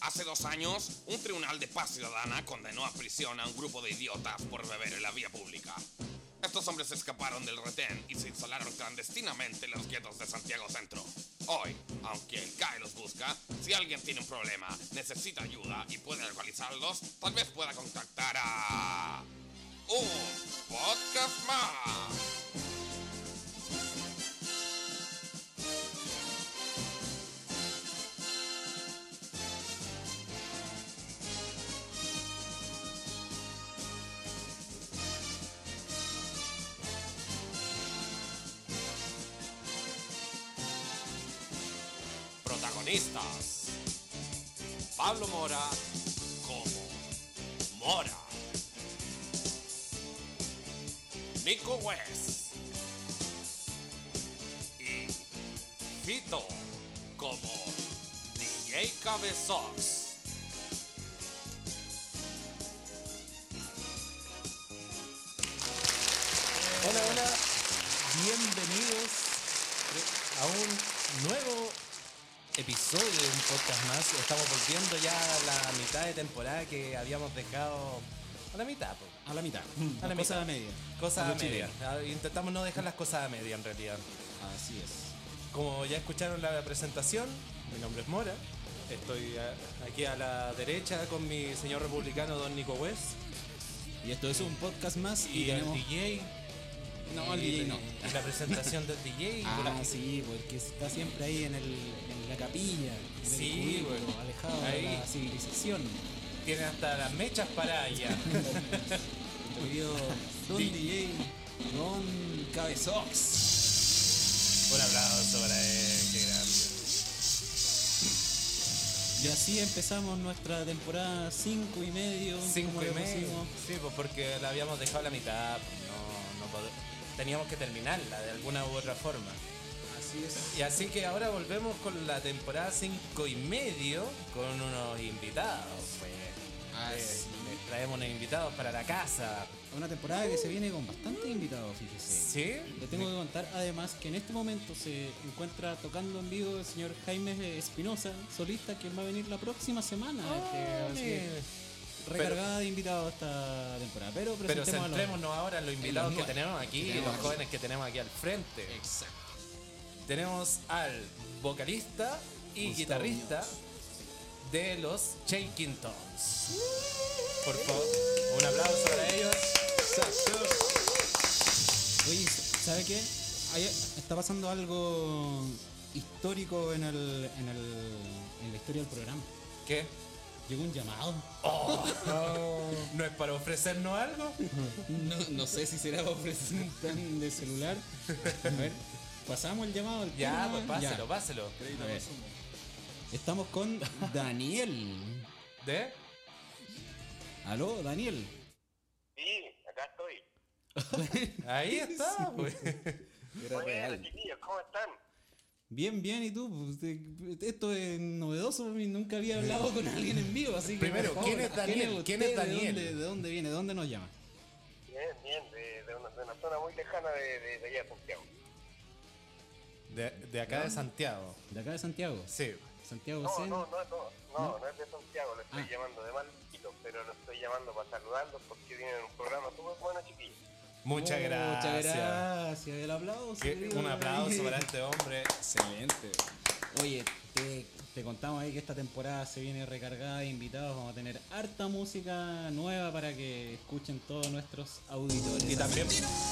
Hace 2 años, un tribunal de paz ciudadana condenó a prisión a un grupo de idiotas por beber en la vía pública. Estos hombres escaparon del retén y se instalaron clandestinamente en los guetos de Santiago Centro. Hoy, aunque el CAE los busca, si alguien tiene un problema, necesita ayuda y puede localizarlos, tal vez pueda contactar a... ¡Un podcast más! Protagonistas: Pablo Mora como Mora, Nico West y Fito como DJ Cabezox. Hola, hola, bienvenidos a un nuevo episodio de un podcast más. Estamos volviendo ya a la mitad de temporada que habíamos dejado a la mitad. A la mitad. A la Cosa mitad. a media. Cosas a Algo media. chileno. Intentamos no dejar las cosas a media en realidad. Así es. Como ya escucharon la presentación, mi nombre es Mora. Estoy aquí a la derecha con mi señor republicano Don Nico West Y esto es un podcast más y el tenemos... DJ. No, el DJ no. Y la presentación del DJ. Sí, porque está siempre ahí en la capilla. En el Sí, cubículo, bueno. alejado Ahí. de la civilización. Tiene hasta las mechas para allá. Nuestro querido Don DJ, Don Cabezox. Un aplauso para él, qué grande. Y así empezamos nuestra temporada 5 y medio. 5 como y le medio. pusimos. Sí, pues porque la habíamos dejado a la mitad. Teníamos que terminarla de alguna u otra forma. Así es. Y así que ahora volvemos con la temporada 5 y medio con unos invitados. Pues. Les traemos unos invitados para la casa. Una temporada que se viene con bastantes invitados, fíjese. ¿Sí? Le tengo que contar además que en este momento se encuentra tocando en vivo el señor Jaime Espinosa, solista, que va a venir la próxima semana. Así que recargada de invitados esta temporada. Pero centrémonos ahora en los invitados que nuevos. tenemos aquí, Que tenemos los jóvenes que tenemos aquí al frente. Exacto. Tenemos al vocalista y Gustavo guitarrista de los Shaking Tones. Por favor, un aplauso para ellos. Oye, ¿sabe qué? Está pasando algo histórico en la historia del programa. ¿Qué? Llegó un llamado. ¿No es para ofrecernos algo? No sé si será para ofrecer un plan de celular. A ver, pasamos el llamado. al Ya, tiro, pues ya. páselo. A ver. Estamos con Daniel. ¿De? ¿Aló, Daniel? Sí, acá estoy. Ahí está, pues. Bueno, chiquillos, ¿cómo están? Bien, bien, ¿y tú? Pues, esto es novedoso para mí, nunca había hablado con alguien en vivo, así que... Primero, por favor, ¿quién es Daniel? usted? ¿Quién es Daniel? ¿De dónde viene? ¿De dónde nos llama? Bien, de una zona muy lejana de allá de Santiago. De acá de Santiago. ¿De acá de Santiago? Sí. Santiago No, Centro. no es de Santiago, le estoy llamando de Malquito, pero lo estoy llamando para saludarlos porque tienen un programa súper bueno, chiquillos. Muchas gracias. Muchas gracias. El aplauso. Un aplauso para este hombre. Excelente. Oye, te contamos ahí que esta temporada se viene recargada de invitados. Vamos a tener harta música nueva para que escuchen todos nuestros auditores. Y también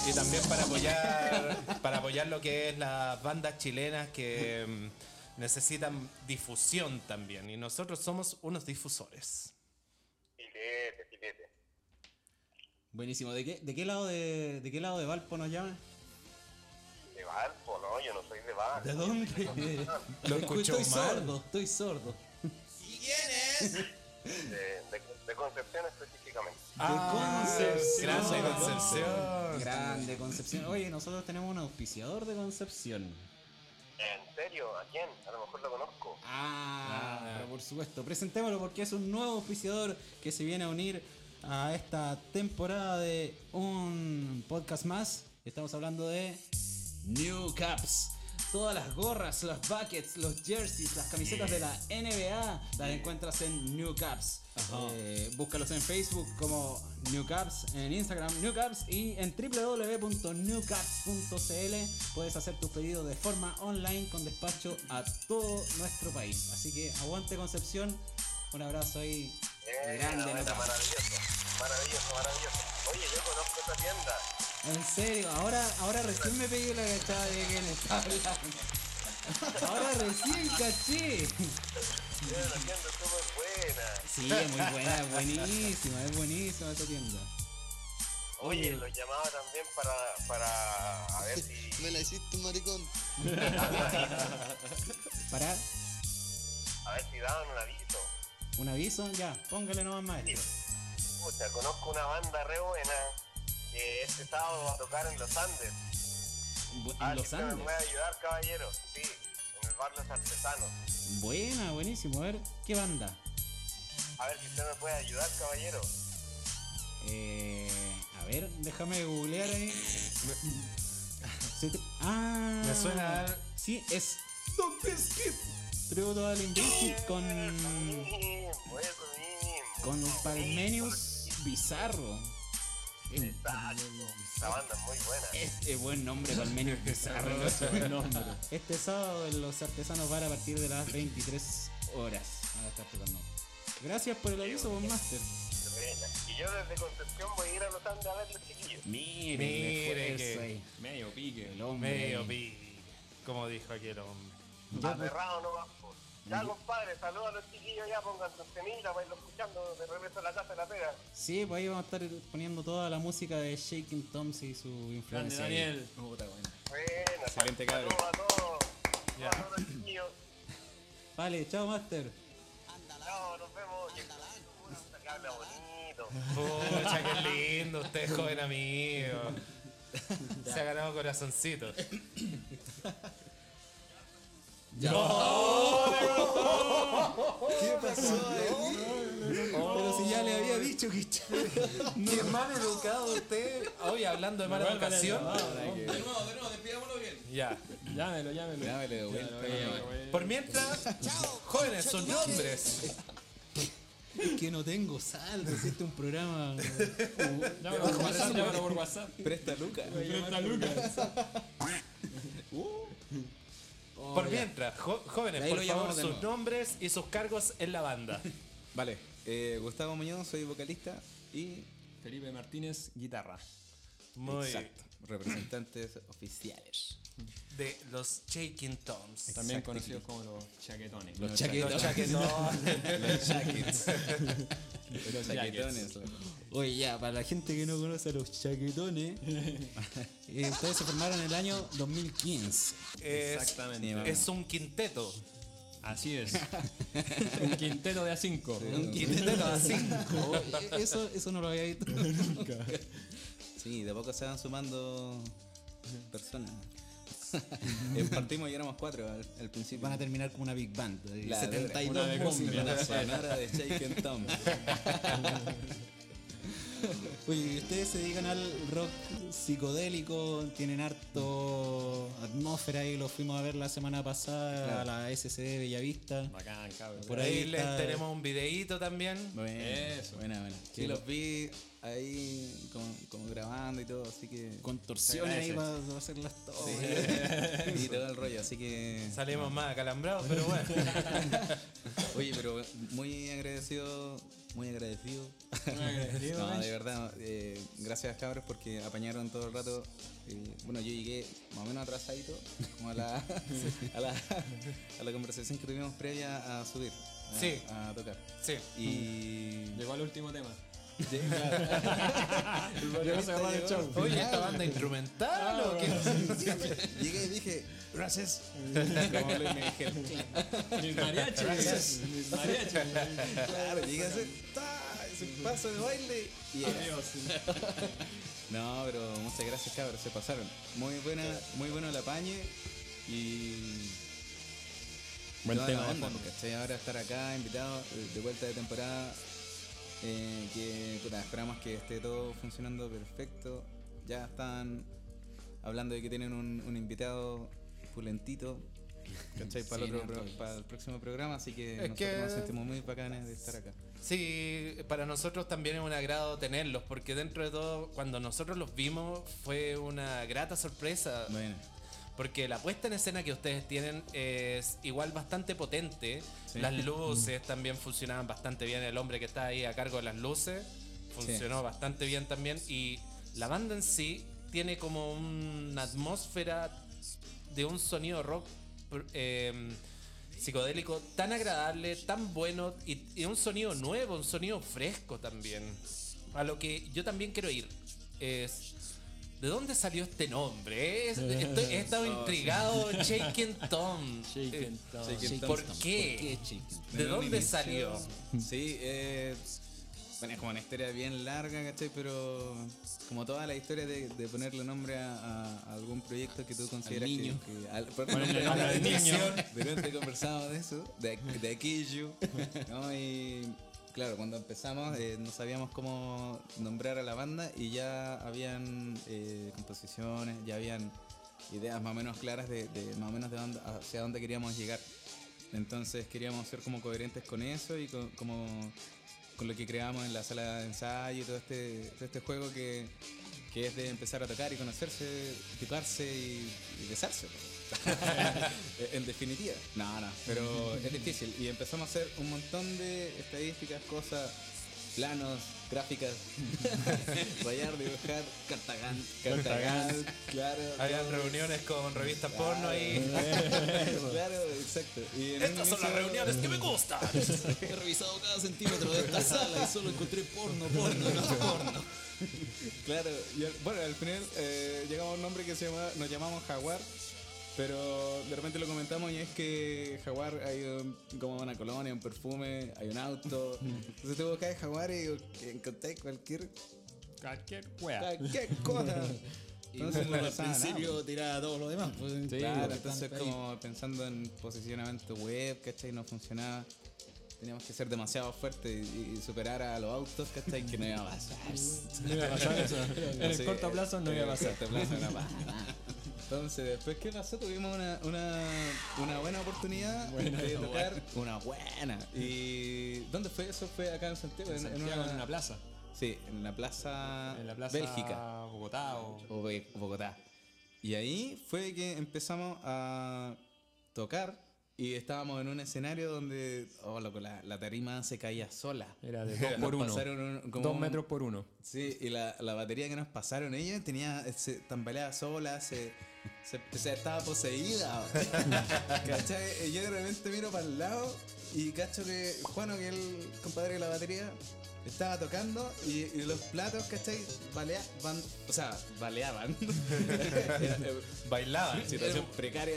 para apoyar lo que es las bandas chilenas que necesitan difusión también. Y nosotros somos unos difusores. Filete. Buenísimo. ¿De qué lado de Valpo nos llaman? De Valpo, no, yo no soy de Valpo. ¿De dónde? Lo escuchó mal. Estoy sordo. ¿Y quién es? De Concepción específicamente. Grande Concepción. Grande Concepción. Oye, nosotros tenemos un auspiciador de Concepción. ¿En serio? ¿A quién? A lo mejor lo conozco. Pero por supuesto. Presentémoslo porque es un nuevo auspiciador que se viene a unir a esta temporada de un podcast más. Estamos hablando de New Caps. Todas las gorras, los buckets, los jerseys, las camisetas de la NBA las encuentras en New Caps. Búscalos en Facebook como New Caps, en Instagram New Caps y en www.newcaps.cl puedes hacer tus pedidos de forma online con despacho a todo nuestro país. Así que aguante Concepción, un abrazo ahí grande. Maravilloso. Oye, yo conozco esta tienda. En serio, ahora recién me pegué la cachada de quién está hablando. Ahora recién caché. La tienda es súper buena. Sí, es muy buena, es buenísima esta tienda. Oye, los llamaba también para a ver si... Me la hiciste, maricón. ¿Para A ver si daban un aviso. un aviso? Ya, póngale nomás maestro. Pucha, conozco una banda re buena que este sábado va a tocar en Los Andes. ¿En Los si usted Andes? me puede ayudar, caballero. Sí, en el bar Los Artesanos. Buena, buenísimo. A ver, ¿qué banda? A ver si usted me puede ayudar, caballero. A ver, déjame googlear ahí. Me suena. Sí, es Don Biscuit. Tributo a Limp Bizkit con Palmenius Bizarro. Exacto. La banda es muy buena. Este buen nombre, Palmenius Bizarro. Buen nombre. Este sábado en Los Artesanos Bar a partir de las 23 horas. Van a estar tocando. Gracias por el aviso, Bon Master. Y yo desde Concepción voy a ir a Los Andes a ver los chiquillos. Mire que medio pique el hombre. medio pi. Como dijo aquí el hombre. Aferrado no va. Ya, compadre, saludos a los chiquillos, ya pongan sus temitas para irlo escuchando de regreso a la casa de la pega. Sí, pues ahí vamos a estar poniendo toda la música de Shaking Toms y su influencia. Bueno, Excelente, cabrón. saludos a todos. A todos los chiquillos. Vale, chao, Master. Chao, nos vemos. Que habla bonito. Pucha, qué lindo, usted es joven amigo. Se ha ganado corazoncitos. ¿Qué pasó ahí? Pero si ya le había dicho que... Qué mal educado usted. Hoy hablando de mala educación. De nuevo, despidámoslo bien. Ya. Llámelo. Dámele de vuelta. Por mientras, jóvenes, sus nombres. Es que no tengo saldo, existe un programa... Llámalo por WhatsApp. Presta Lucas. Por mientras, jóvenes, Ahí por lo favor, llamamos de sus nuevo. nombres y sus cargos en la banda. Vale, Gustavo Muñoz, soy vocalista y... Felipe Martínez, guitarra. Muy Exacto, representantes oficiales. de los Shaking Toms. También conocidos como los chaquetones. Los Los chaquetones. chaquetones. Los jackets. Los chaquetones. Oye, ya, para la gente que no conoce a los chaquetones, ustedes se formaron en el año 2015. Exactamente. Es un quinteto. Así es. Un quinteto de A5. Un quinteto así. Oye, eso no lo había visto nunca. Sí, de a poco se van sumando personas. Partimos y éramos 4 al principio. Van a terminar como una big band. La 72 una de músicos. cumbia. La sonora de Shaken Tom. Oye, ustedes se dedican al rock psicodélico, tienen harto atmósfera y lo fuimos a ver la semana pasada Claro. a la SCD Bellavista. Bacán, cabrón. Por Ahí ahí les está- tenemos un videíto también. Eso. Buena. Sí, los vi ahí como grabando y todo, así que... Contorsiones ahí Se para hacerlas todas. Y todo el rollo, así que... Salimos más acalambrados, pero bueno. Oye, pero muy agradecido. No, de verdad, gracias cabros porque apañaron todo el rato. Bueno, yo llegué más o menos atrasadito, como a la conversación que tuvimos previa a subir, Sí. a tocar. Sí. Y Llegó al último tema. Llegó cerrar el show. Oye, ¿esta banda instrumental o qué? Llegué y dije, gracias. Como Luis Miguel. Mis mariachis. Mis mariachis. Claro, llegué a hacer ese paso de baile y Adiós. no, pero muchas gracias cabros, se pasaron. Muy bueno el apañe y Buen toda tema la de onda, fondo. ¿cachai? Ahora estar acá invitado de vuelta de temporada, que puta, esperamos que esté todo funcionando perfecto. Ya están hablando de que tienen un invitado pulentito. ¿Cachai? Para, Sí, para el próximo programa, así que Es nosotros que- nos sentimos muy bacanes de estar acá. Sí, para nosotros también es un agrado tenerlos, porque dentro de todo, cuando nosotros los vimos, fue una grata sorpresa. Bueno, Porque la puesta en escena que ustedes tienen es igual bastante potente. Sí. Las luces también funcionaban bastante bien. El hombre que está ahí a cargo de las luces funcionó bastante bien también. Y la banda en sí tiene como una atmósfera de un sonido rock psicodélico tan agradable, tan bueno y un sonido nuevo, un sonido fresco también. A lo que yo también quiero ir es... ¿De dónde salió este nombre? He estado intrigado. Shaken Tom. Shaken Tom. Shaken Tom. ¿Por qué? ¿De en un dónde inicio- salió? Sí, bueno, es como una historia bien larga, ¿cachai? Pero como toda la historia de ponerle nombre a algún proyecto que tú consideras niño. ponerle nombre al niño. De repente conversamos de eso, de aquello, ¿no? Y claro, cuando empezamos no sabíamos cómo nombrar a la banda y ya habían composiciones, ya habían ideas más o menos claras de más o menos de dónde, hacia dónde queríamos llegar. Entonces queríamos ser como coherentes con eso y con lo que creamos en la sala de ensayo y todo este juego que es de empezar a tocar y conocerse, tocarse y besarse. En definitiva. No, pero es difícil. Y empezamos a hacer un montón de estadísticas, cosas, planos, gráficas, rayar, dibujar, Cartagán, claro. Habían reuniones con revistas porno ahí. Claro, exacto. Y en Estas un son las inicio- reuniones que me gustan. He revisado cada centímetro de esta sala y solo encontré porno. Claro, y bueno, al final llegamos a un nombre que nos llamamos Jaguar, pero de repente lo comentamos y es que Jaguar hay como una colonia, un perfume, hay un auto. Entonces tú buscas Jaguar y encontré cualquier wea. cosa. Entonces no al pasaba nada. principio tiraba todo lo demás. Pues, Claro, entonces como pensando en posicionamiento web, ¿cachai? No funcionaba. Teníamos que ser demasiado fuertes y superar a los autos, ¿cachai? Que no iba a pasar. No iba a pasar eso. En el Sí, corto plazo no iba a en el pasar. corto plazo no pasa nada. Entonces, después, ¿qué pasó? Tuvimos una buena oportunidad de tocar. Una buena. ¿Y dónde fue eso? Fue acá en Santiago. En Santiago, en una plaza. Sí, en la plaza, En la plaza Bélgica Bogotá o... o Bogotá. Y ahí fue que empezamos a tocar y estábamos en un escenario donde, oh loco, la tarima se caía sola. Era de 2 por Nos 1. pasaron como 2 metros por 1. Sí, y la batería que nos pasaron ella se tambaleaba sola, se estaba poseída. ¿Cachai? Y yo de repente miro para el lado y cacho que Juano, que es el compadre de la batería, estaba tocando y los platos, ¿cachai? Baleaban. Bailaban. Situación precaria.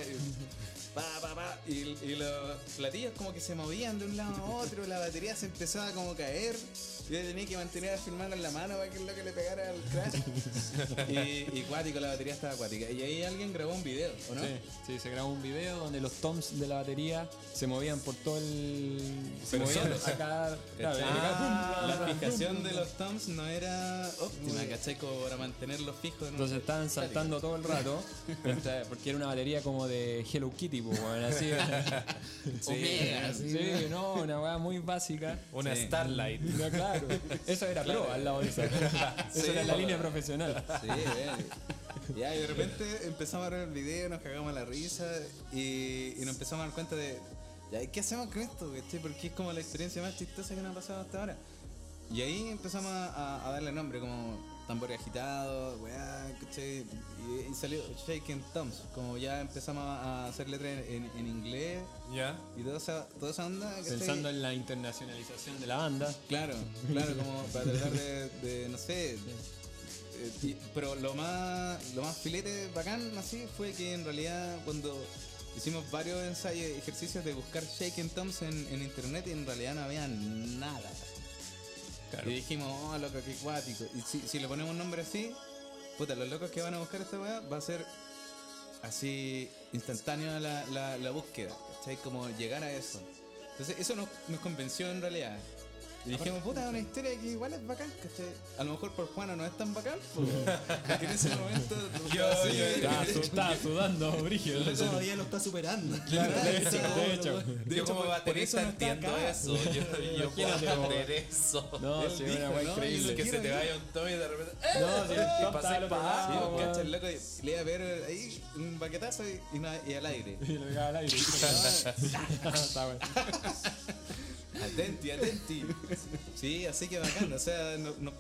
Y los platillos como que se movían de un lado a otro, la batería se empezaba como a caer. Yo tenía que mantener a filmarlo en la mano para que es lo que le pegara al crash. Y cuático, la batería estaba acuática. Y ahí alguien grabó un video, ¿o no? Sí, se grabó un video donde los toms de la batería se movían por todo el... Se Pero movían solos. acá... Claro, La fijación de los toms no era óptima, ¿cachai? Como para mantenerlos fijos. en un- Entonces estaban saltando todo el rato, porque era una batería como de Hello Kitty, pues, bueno, así. Omega, así. Sí, no, una weá muy básica. Una Sí. Starlight. No, claro, eso era pro al lado de eso. Eso era la línea profesional. Sí, ya, y de repente empezamos a ver el video, nos cagamos la risa y nos empezamos a dar cuenta de, ya, ¿qué hacemos con esto? ¿Cachai? Porque es como la experiencia más chistosa que nos ha pasado hasta ahora. Y ahí empezamos a darle nombre, como tambores agitados, weá, ¿cachai? Y salió Shaken Toms, como ya empezamos a hacer letras en inglés ¿Ya? y toda esa onda, ¿cachai? Pensando en la internacionalización de la banda. Claro, como para tratar de no sé. Pero lo más filete bacán así fue que en realidad cuando hicimos varios ensayos, ejercicios de buscar Shaken Toms en internet y en realidad no había nada. Claro. Y dijimos, oh loco, qué cuático. Y si le ponemos un nombre así, puta, los locos que van a buscar esta weá va a ser así instantáneo la búsqueda, ¿cachai? Como llegar a eso. Entonces eso nos convenció en realidad. Y dijimos, puta, es una historia que igual es bacán, ¿cachai? A lo mejor por Juana no es tan bacán, porque en ese momento... Estaba sudando, brígido. Pero todavía lo está superando. Claro, de hecho. Yo como baterista entiendo eso. Yo puedo Imagínate, entender eso. No, Él sí, dijo, una wea no, increíble. Que se te vaya un tono y de repente. No, sí, Y top pasé estaba para al otro abajo. lado, ¿cachai? Loco, le iba a ver ahí un baquetazo y al aire. Y lo pegaba al aire. Está bueno. Atenti. Sí, así que bacán. O sea,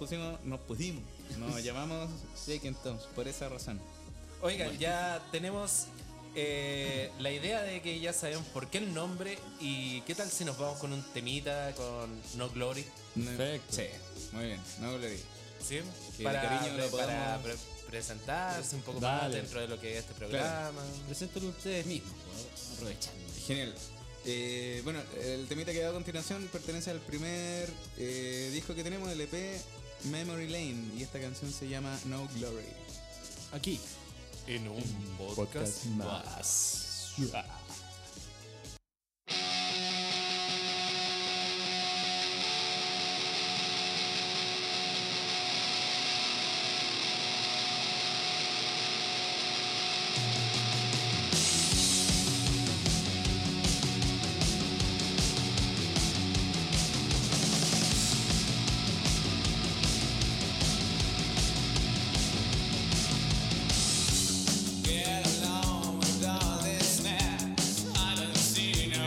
nos llamamos Jake and Toms por esa razón. Oigan, ya tenemos la idea de que ya sabemos por qué el nombre y qué tal si nos vamos con un temita con No Glory, Perfecto. Sí, muy bien. No glory. ¿sí? Que Para, de cariño lo para podamos- presentarse un poco más Dale. dentro de lo que es este programa. Preséntalo ustedes mismos, aprovechando. Genial. Bueno, el temita que va a continuación pertenece al primer disco que tenemos, el EP Memory Lane. Y esta canción se llama No Glory. Aquí. En un podcast más. Get along with all this mess. I don't see no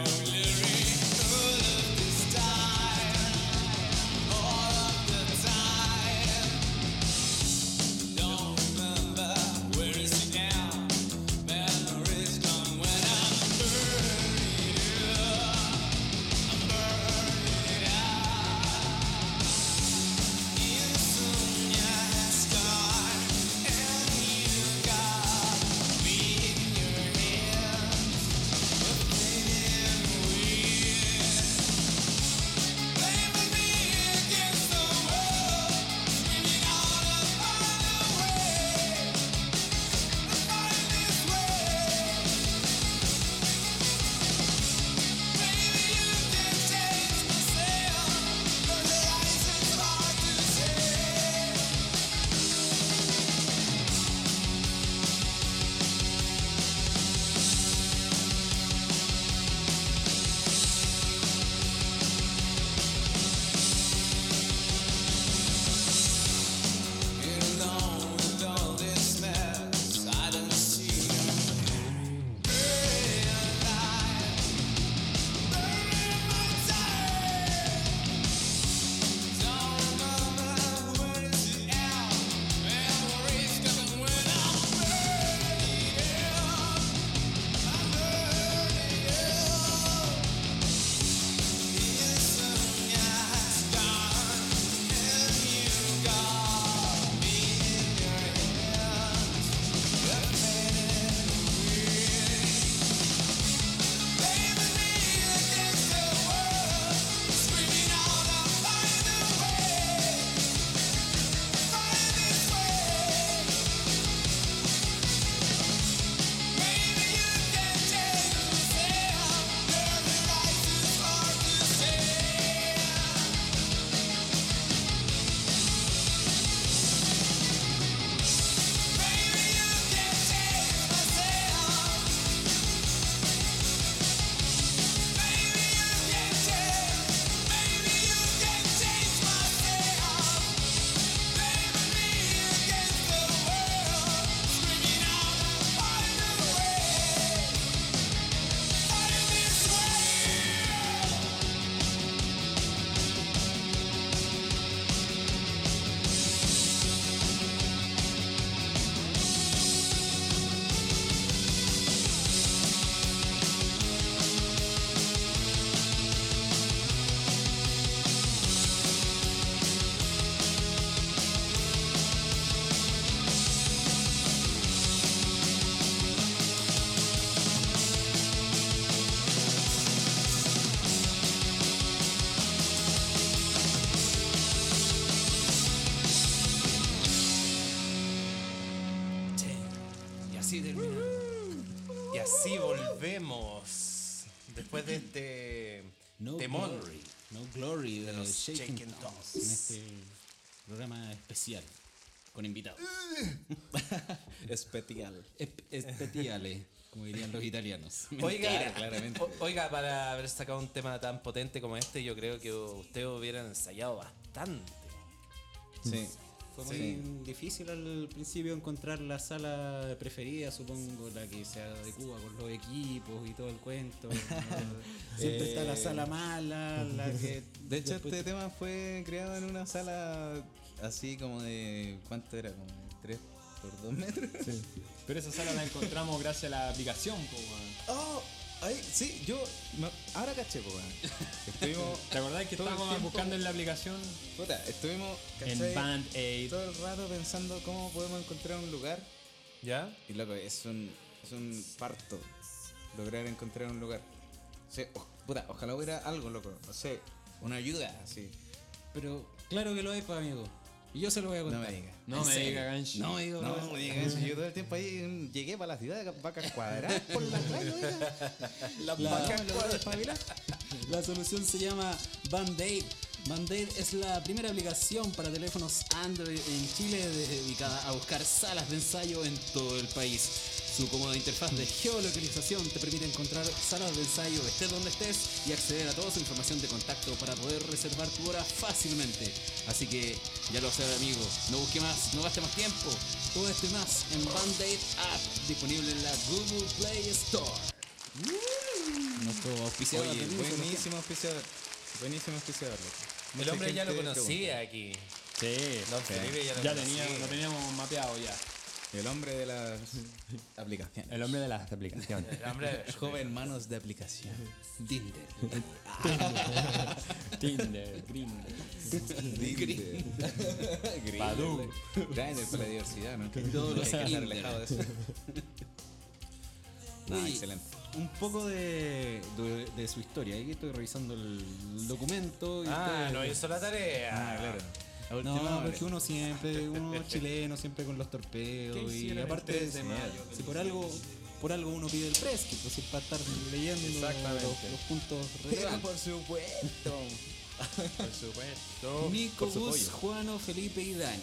así volvemos después de este No temón. Glory. No Glory de los los Shaken Shaken Toms en este programa especial con invitados. Especial. Especiales, como dirían los italianos. Oiga, claramente. oiga, para haber sacado un tema tan potente como este, yo creo que ustedes hubieran ensayado bastante. Sí. Fue muy difícil al principio encontrar la sala preferida, supongo, la que se adecua con los equipos y todo el cuento. Siempre está la sala mala, la que... De hecho, después- este tema fue creado en una sala así como de... ¿Cuánto era? Como de 3 por 2 metros. Sí. Pero esa sala la encontramos gracias a la aplicación, po, weón. Oh, ahí, sí, ahora caché, po, weón. Estuvimos... ¿Te acordás que todo el estábamos tiempo- buscando en la aplicación? Puta, estuvimos, En ¿cachai? Band Aid. Todo el rato pensando cómo podemos encontrar un lugar. ¿Ya? Y loco, es un parto lograr encontrar un lugar. O sea, puta, ojalá hubiera algo, loco. No sé, una ayuda, así. Pero claro que lo hay, pues, amigo. Y yo se lo voy a No contar. me digas. No ¿En me serio? diga, Ganshi. No, amigo. No me digas eso. Yo todo el tiempo ahí llegué para la ciudad de vacas cuadradas por la calle, oiga. Las La- vacas la- cuadradas. La solución se llama Band-Aid. Band-Aid es la primera aplicación para teléfonos Android en Chile dedicada a buscar salas de ensayo en todo el país. Su cómoda interfaz de geolocalización te permite encontrar salas de ensayo estés donde estés y acceder a toda su información de contacto para poder reservar tu hora fácilmente. Así que ya lo sabe, amigo, no busque más, no gaste más tiempo. Todo esto y más en Band-Aid App, disponible en la Google Play Store. Nuestro auspiciador Oye, de lujo, buenísimo auspiciador. Buenísimo auspiciador, loco. El Mucha hombre ya lo gente conocía aquí. Sí. Don Felipe ya lo Ya conocía. lo teníamos mapeado ya. El hombre de las aplicaciones. El hombre de las aplicaciones. El hombre... Joven manos de aplicación. Tinder. Tinder, Grindr. Grindr. Badoo. Grindr para la diversidad, ¿no? Todos los Hay que estar Grindr. alejado de eso. No, Oye, excelente. Un poco de su historia. Aquí estoy revisando el documento. Y Ah, ustedes- no hizo la tarea. Ah, claro. A última No, hora. porque uno chileno, siempre con los torpedos. ¿Qué Y hicieron el aparte, 3 de mayo? si por algo uno pide el fresco, pues es para estar leyendo Exactamente. los puntos Pero relevantes. por supuesto. Por supuesto. Nico, por su Gus, pollo. Juano, Felipe y Dani.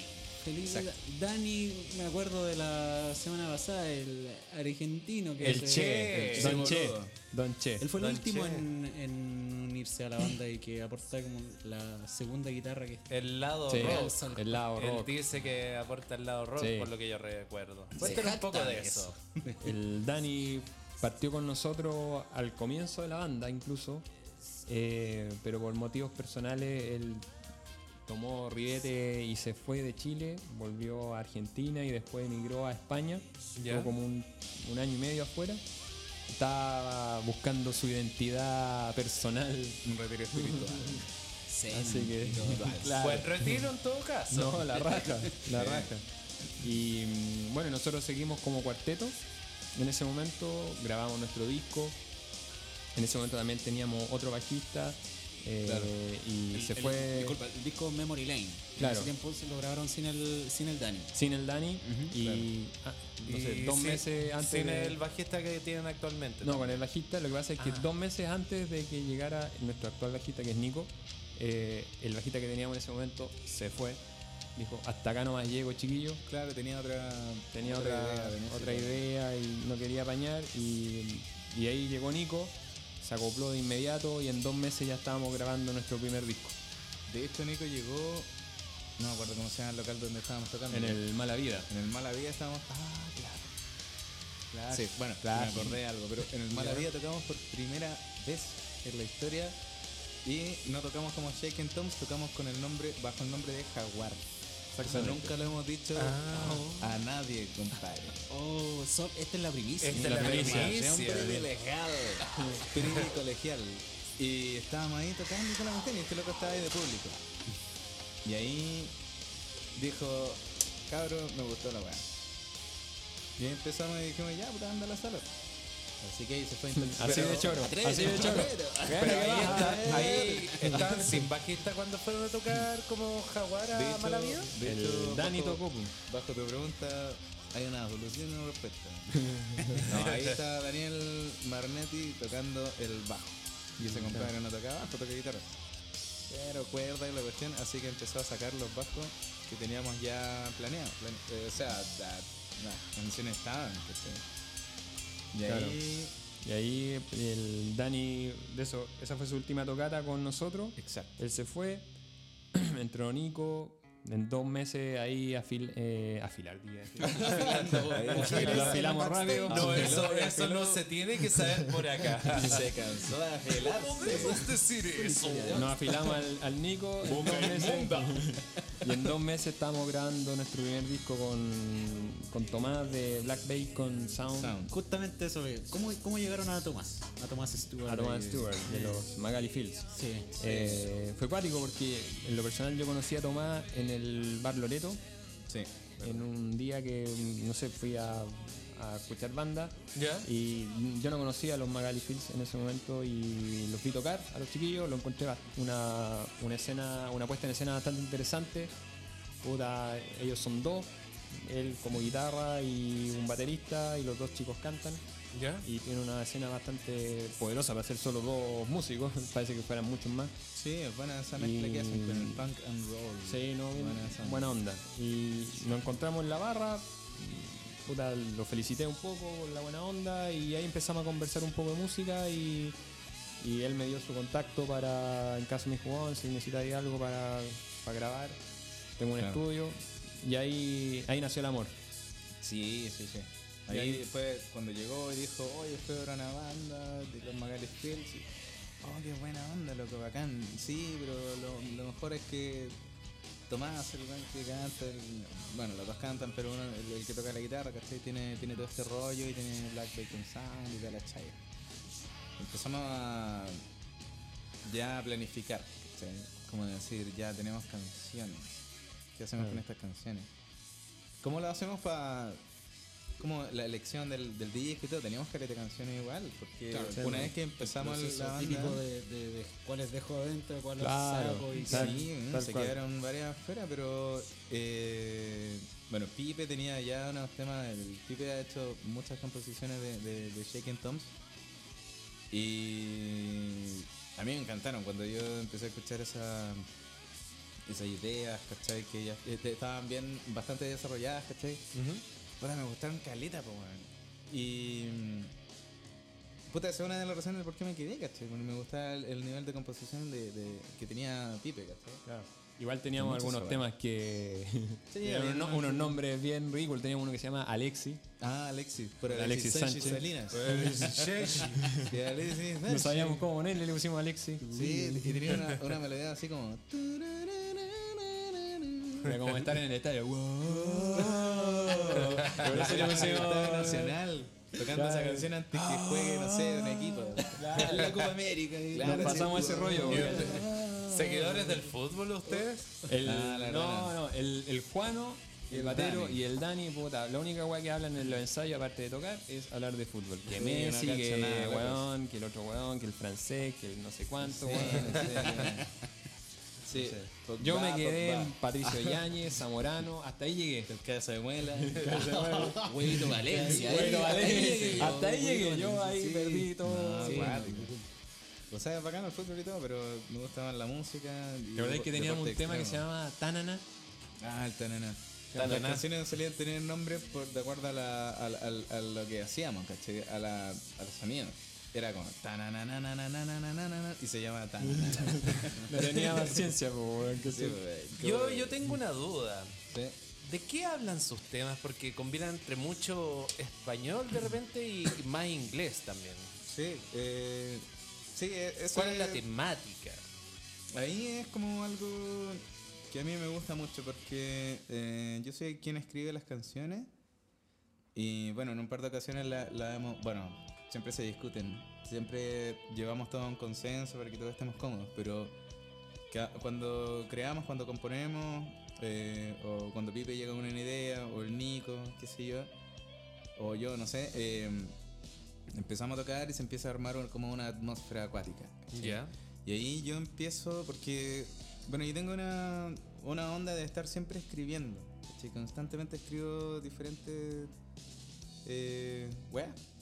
Dani, me acuerdo de la semana pasada, el argentino que El se- Che. el Don Che. boludo. Don Che. Él fue el Don último Che. en unirse a la banda y que aporta como la segunda guitarra que El lado Sí, rock. el lado Él rock. dice que aporta el lado rock, Sí. por lo que yo recuerdo. Se Cuéntanos un poco jacta de de eso. El Dani partió con nosotros al comienzo de la banda incluso, pero por motivos personales él tomó ribete y se fue de Chile, volvió a Argentina y después emigró a España. Ya. Estuvo como un año y medio afuera. Estaba buscando su identidad personal. Un retiro espiritual. Así que, claro. Buen retiro en todo caso. No, la raja, la raja. Y bueno, nosotros seguimos como cuarteto. En ese momento grabamos nuestro disco. En ese momento también teníamos otro bajista. Claro. Y se fue Disculpa, el disco Memory Lane. Claro. En ese tiempo se lo grabaron sin el Dani. sin el Dani. Y no sé, Y 2 sin- meses antes. Sin de- el bajista que tienen actualmente. No, con el bajista. Lo que pasa es que 2 meses antes de que llegara nuestro actual bajista, que es Nico, el bajista que teníamos en ese momento se fue. Dijo, hasta acá nomás llego, chiquillo. Claro, tenía otra Otra idea y no quería apañar. Y ahí llegó Nico, se acopló de inmediato y en 2 meses ya estábamos grabando nuestro primer disco. De hecho, Nico llegó. No me acuerdo cómo se llama el local donde estábamos tocando. En el Mala Vida. En el Mala Vida estábamos. Ah, claro. Claro. Sí, bueno, Claro. me acordé de algo, pero en el Mala Vida tocamos por primera vez en la historia y no tocamos como Shaken Toms, tocamos con bajo el nombre de Jaguar. O sea, nunca lo hemos dicho a nadie, compadre. Oh, esta es la primicia. Esta es la primicia. Un privilegial. Privilegial. Y estábamos ahí tocando con la mujer y este loco estaba ahí de público. Y ahí dijo, cabrón, me gustó la weá. Y ahí empezamos y dijimos, ya, puta, anda a la sala. Así que ahí se fue Así de choro. Así de choro. Pero ahí están sin bajista cuando fueron a tocar como Jaguar a Mala Vida. de El hecho, Dani bajo- tocó, pues. Bajo tu pregunta, hay una solución y una respuesta. No, ahí está Daniel Marnetti tocando el bajo. Y ese compadre no tocaba bajo, toca guitarra. Pero cuerda y la cuestión, así que empezó a sacar los bajos que teníamos ya planeados. O sea, las canciones estaban, ¿cachai? Y Claro. ahí... Y ahí el Dani, esa fue su última tocata con nosotros. Exacto. Él se fue, entró Nico, en 2 meses ahí afilar, lo afilamos rápido. No, eso no se tiene que saber por acá. Se cansó de afilar. ¿Podemos decir eso? Nos afilamos al Nico en 2 meses. Y en 2 meses estábamos grabando nuestro primer disco con Tomás de Black Bacon Sound. Justamente eso. ¿Cómo llegaron a Tomás? A Tomás Stewart. A Tomás Stewart, de los Magali Fields. Sí. Fue cuático porque en lo personal yo conocí a Tomás en el bar Loreto, Sí. en un día que, no sé, fui a escuchar banda ¿Ya? y yo no conocía a los Magali Fields en ese momento y los vi tocar a los chiquillos, lo encontré una puesta en escena bastante interesante. Puta, ellos son 2, él como guitarra y un baterista, y los 2 chicos cantan. ¿Ya? Y tiene una escena bastante poderosa para ser solo 2 músicos, parece que fueran muchos más. Sí, es buena esa mezcla que hacen con el punk and roll. Sí, no, bien, esa buena onda. Y nos encontramos en la barra, puta, lo felicité un poco por la buena onda y ahí empezamos a conversar un poco de música y él me dio su contacto para, en caso me jugó, si necesitaría algo para grabar. Tengo un Claro. estudio y ahí nació el amor. Sí. Y Ahí ahí- después, cuando llegó y dijo, oye, fue ahora una banda de los Magali Fields. Oh, qué buena onda, loco, bacán. Sí, pero lo mejor es que Tomás, el weón que canta, bueno, los 2 cantan, pero uno, el que toca la guitarra, ¿cachai? Tiene todo este rollo y tiene Black Bacon Sound y toda la chaya. Empezamos a ya a planificar, ¿cachai? Como decir, ya tenemos canciones. ¿Qué hacemos con estas canciones? ¿Cómo lo hacemos para...? Como la elección del DJ y todo, teníamos caleta de canciones igual, porque Claro, una el- vez que empezamos el proceso la banda... típico de cuáles dejo adentro, cuáles Claro, saco y tal- Sí, tal se cual. quedaron varias afuera, pero bueno, Pipe tenía ya unos temas, el Pipe ha hecho muchas composiciones de Shaken Toms y a mí me encantaron cuando yo empecé a escuchar esas ideas, ¿cachai? Que ya estaban bien, bastante desarrolladas, ¿cachai? Puta, me gustaron caleta, po, weón. Y puta, esa es una de las razones de por qué me quedé, ¿cachai? Porque me gustaba el nivel de composición que tenía Pipe, ¿cachai? Igual teníamos Mucho algunos sabor. temas que Sí, tenían había unos nombres bien ridículos. Teníamos uno que se llama Alexi. Ah, Alexis, por Alexis Sánchez. Salinas. Sí, Alexis No Sánchez. sabíamos cómo ponerle, le pusimos Alexi. Sí, y tenía una melodía así como... Era como estar en el estadio. Por eso le pusimos Nacional. Tocando esa canción antes que juegue, no sé, un equipo. La Copa América. Nos pasamos ese rollo. ¿Seguidores del fútbol ustedes? El Juano, el Batero y el Dani, puta, la única weá que hablan en los ensayos, aparte de tocar, es hablar de fútbol. Que Sí, Messi, no que cacho nada, locos. weón, que el otro weón, que el francés, que el no sé cuánto, weón. Sí. Yo me quedé en Patricio Yáñez, Zamorano, hasta ahí llegué. El Casa de Muela. Huevito Valencia. Bueno, vale, ahí hasta ahí llegué, yo ahí perdí todo. No, Sí. cuático. O sea, es bacano el fútbol y todo, pero me gusta más la música. y La verdad es que teníamos un deporte tema que se extremo. llamaba Tanana. Ah, el Tanana. Tanana. Las canciones solían tener nombre de acuerdo a lo que hacíamos, ¿cachai? A los sonidos. Era como tananananananananana y se llama Tanana. No tenía más ciencia, po, weón, que Sí, sí. güey. Yo tengo una duda. Sí. ¿De qué hablan sus temas? Porque combinan entre mucho español de repente y más inglés también. Sí, eso ¿Cuál es la temática? Ahí es como algo que a mí me gusta mucho porque yo soy quien escribe las canciones y bueno, en un par de ocasiones la hemos, bueno, siempre se discuten, siempre llevamos todo a un consenso para que todos estemos cómodos, pero cuando creamos, cuando componemos, o cuando Pipe llega con una idea, o el Nico, qué sé yo, o yo, no sé, empezamos a tocar y se empieza a armar como una atmósfera acuática. ¿cachai? Ya. Y ahí yo empiezo porque, bueno, yo tengo una onda de estar siempre escribiendo. ¿cachai? Constantemente escribo diferentes weas.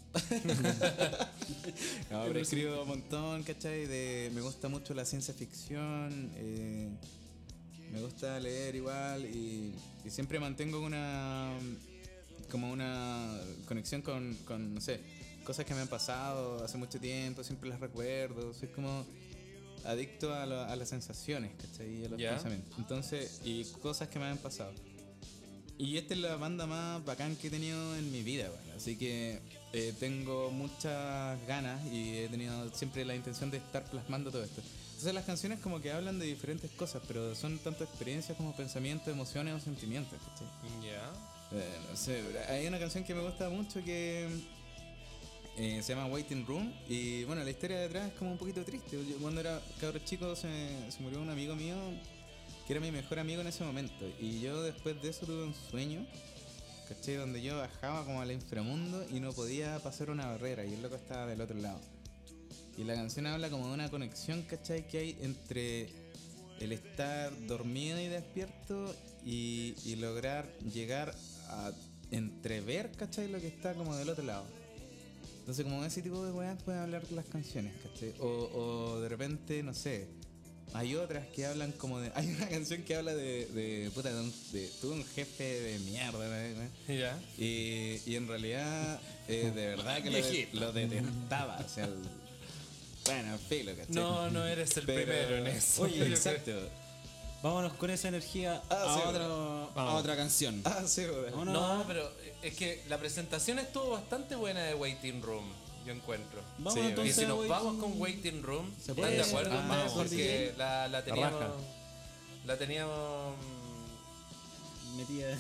No, pero escribo un montón, ¿cachai? Me gusta mucho la ciencia ficción, me gusta leer igual y siempre mantengo como una conexión con, no sé, cosas que me han pasado hace mucho tiempo, siempre las recuerdo, soy como adicto a las sensaciones, ¿cachai? Y a los Ya. pensamientos. Entonces, y cosas que me han pasado. Y esta es la banda más bacán que he tenido en mi vida, bueno. Así que tengo muchas ganas y he tenido siempre la intención de estar plasmando todo esto. Entonces las canciones como que hablan de diferentes cosas, pero son tanto experiencias como pensamientos, emociones o sentimientos, ¿cachai? Ya. No sé, hay una canción que me gusta mucho que se llama Waiting Room y bueno, la historia detrás es como un poquito triste. Yo, cuando era cabro chico se murió un amigo mío que era mi mejor amigo en ese momento y yo después de eso tuve un sueño, ¿cachai? Donde yo bajaba como al inframundo y no podía pasar una barrera y el loco estaba del otro lado. Y la canción habla como de una conexión, ¿cachai? Que hay entre el estar dormido y despierto y lograr llegar a entrever, ¿cachai? Lo que está como del otro lado. Entonces como ese tipo de weas pueden hablar las canciones, ¿cachai? O de repente, no sé, hay otras que hablan como de... Hay una canción que habla de tuve un jefe de mierda, ¿no? Ya. Y en realidad, de verdad que lo detestaba, o sea... Bueno, filo, ¿cachai? No eres el Pero- primero en eso. Oye, exacto. Vámonos con esa energía Ah, sí, a otra canción. Ah, sí, weón. Vámonos No, a- pero es que la presentación estuvo bastante buena de Waiting Room, yo encuentro. Vamos Sí, entonces Y si a nos Waiting- vamos con Waiting Room, ¿Se ¿están puede? de acuerdo Ah, ustedes? vamos, Porque la teníamos... raja. La teníamos... metida.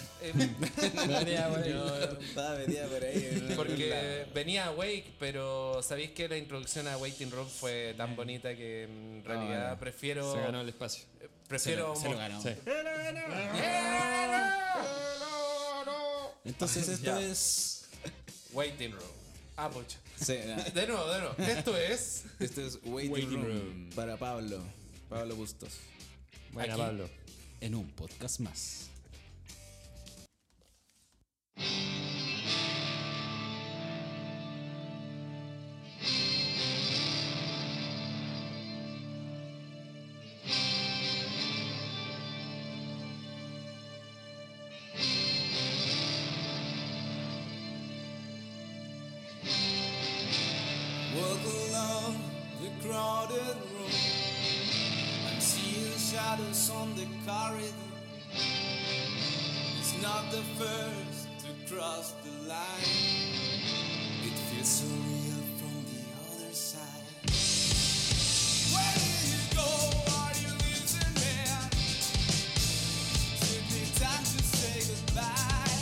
Estaba metida por ahí. en algún Porque lado. venía Awake, pero sabéis que la introducción a Waiting Room fue tan bonita que en realidad bueno. prefiero... Se ganó el espacio. Prefiero... Se lo ganó. Sí. Entonces esto Ya. es Waiting Room. Ah, pucha. Sí, nada. De nuevo. Esto es... Esto es Waiting, Waiting Room, Room. para Pablo Bustos. Buena, Aquí. Pablo. en un podcast más. Walk along the crowded room. I'm seeing shadows on the corridor. It's not the first to cross the line. It feels so real from the other side. Where did you go? Are you losing me? Took me time to say goodbye.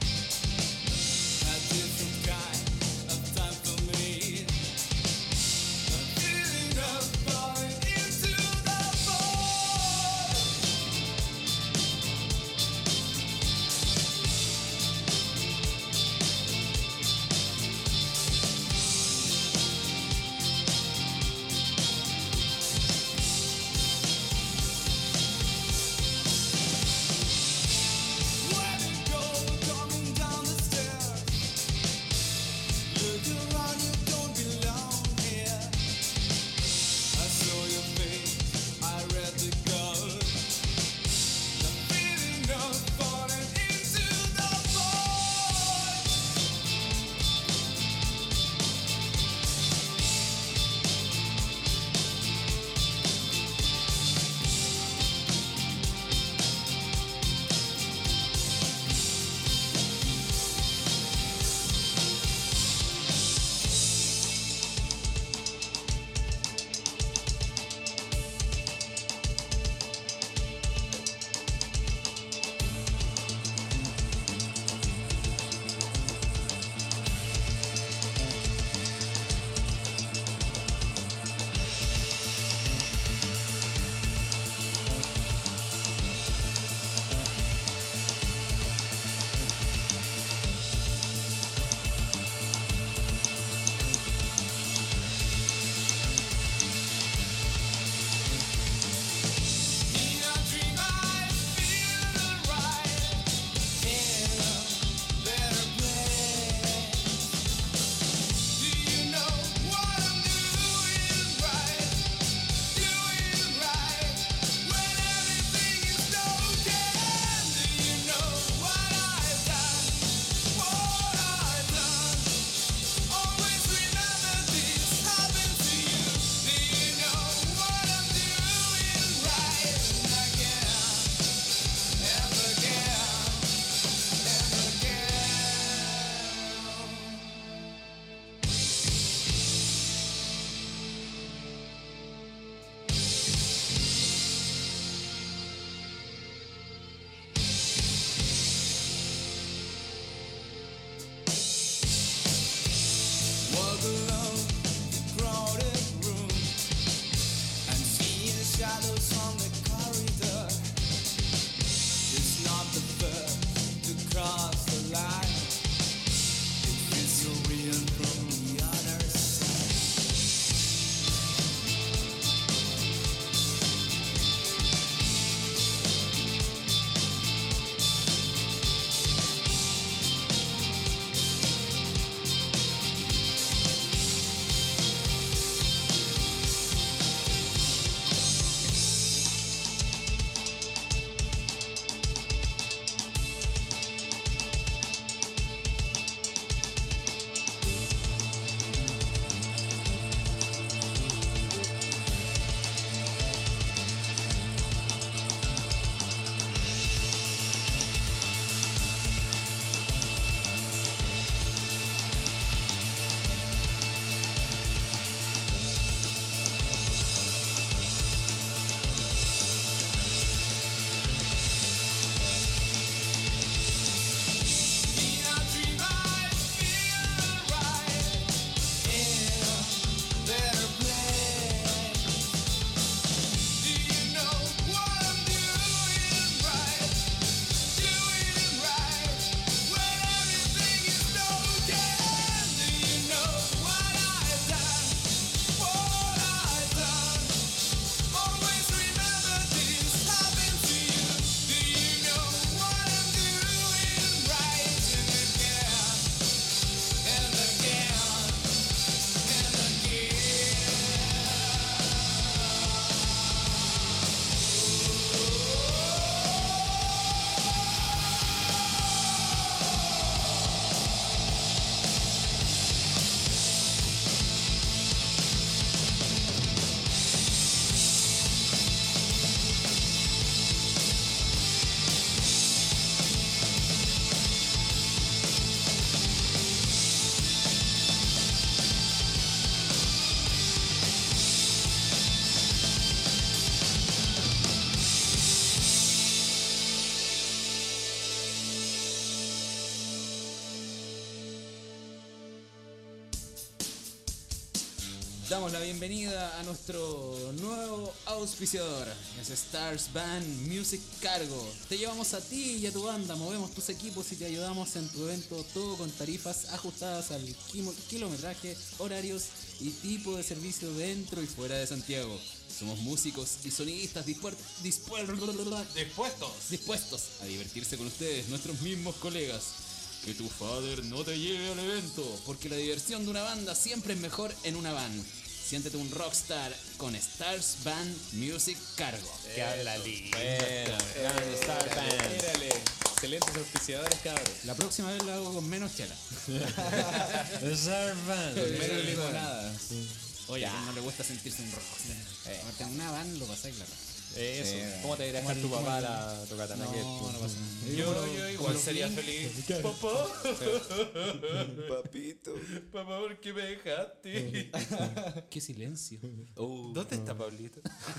A different kind of time for me. The feeling of falling into the void. Damos la bienvenida a nuestro nuevo auspiciador, es Stars Band Music Cargo. Te llevamos a ti y a tu banda, movemos tus equipos y te ayudamos en tu evento, todo con tarifas ajustadas al kilometraje, horarios y tipo de servicio dentro y fuera de Santiago. Somos músicos y sonidistas dispuestos a divertirse con ustedes, nuestros mismos colegas. Que tu father no te lleve al evento, porque la diversión de una banda siempre es mejor en una van. Siéntete un rockstar con Stars Band Music Cargo. Que habla lindo. Grande Star Band. Mírale, excelentes auspiciadores, cabros. La próxima vez lo hago con menos chela. Star Band. Menos limonada. Oye, a quien no le gusta sentirse un rockstar. Aparte, en una van lo pasáis la raja. Eso. Sí, ¿Cómo te irá a dejar tu papá la tocata? No, no pasa nada. Yo igual sería feliz. Papá, Papito. papá, ¿por qué me dejaste? Qué silencio. ¿Dónde está Pablito?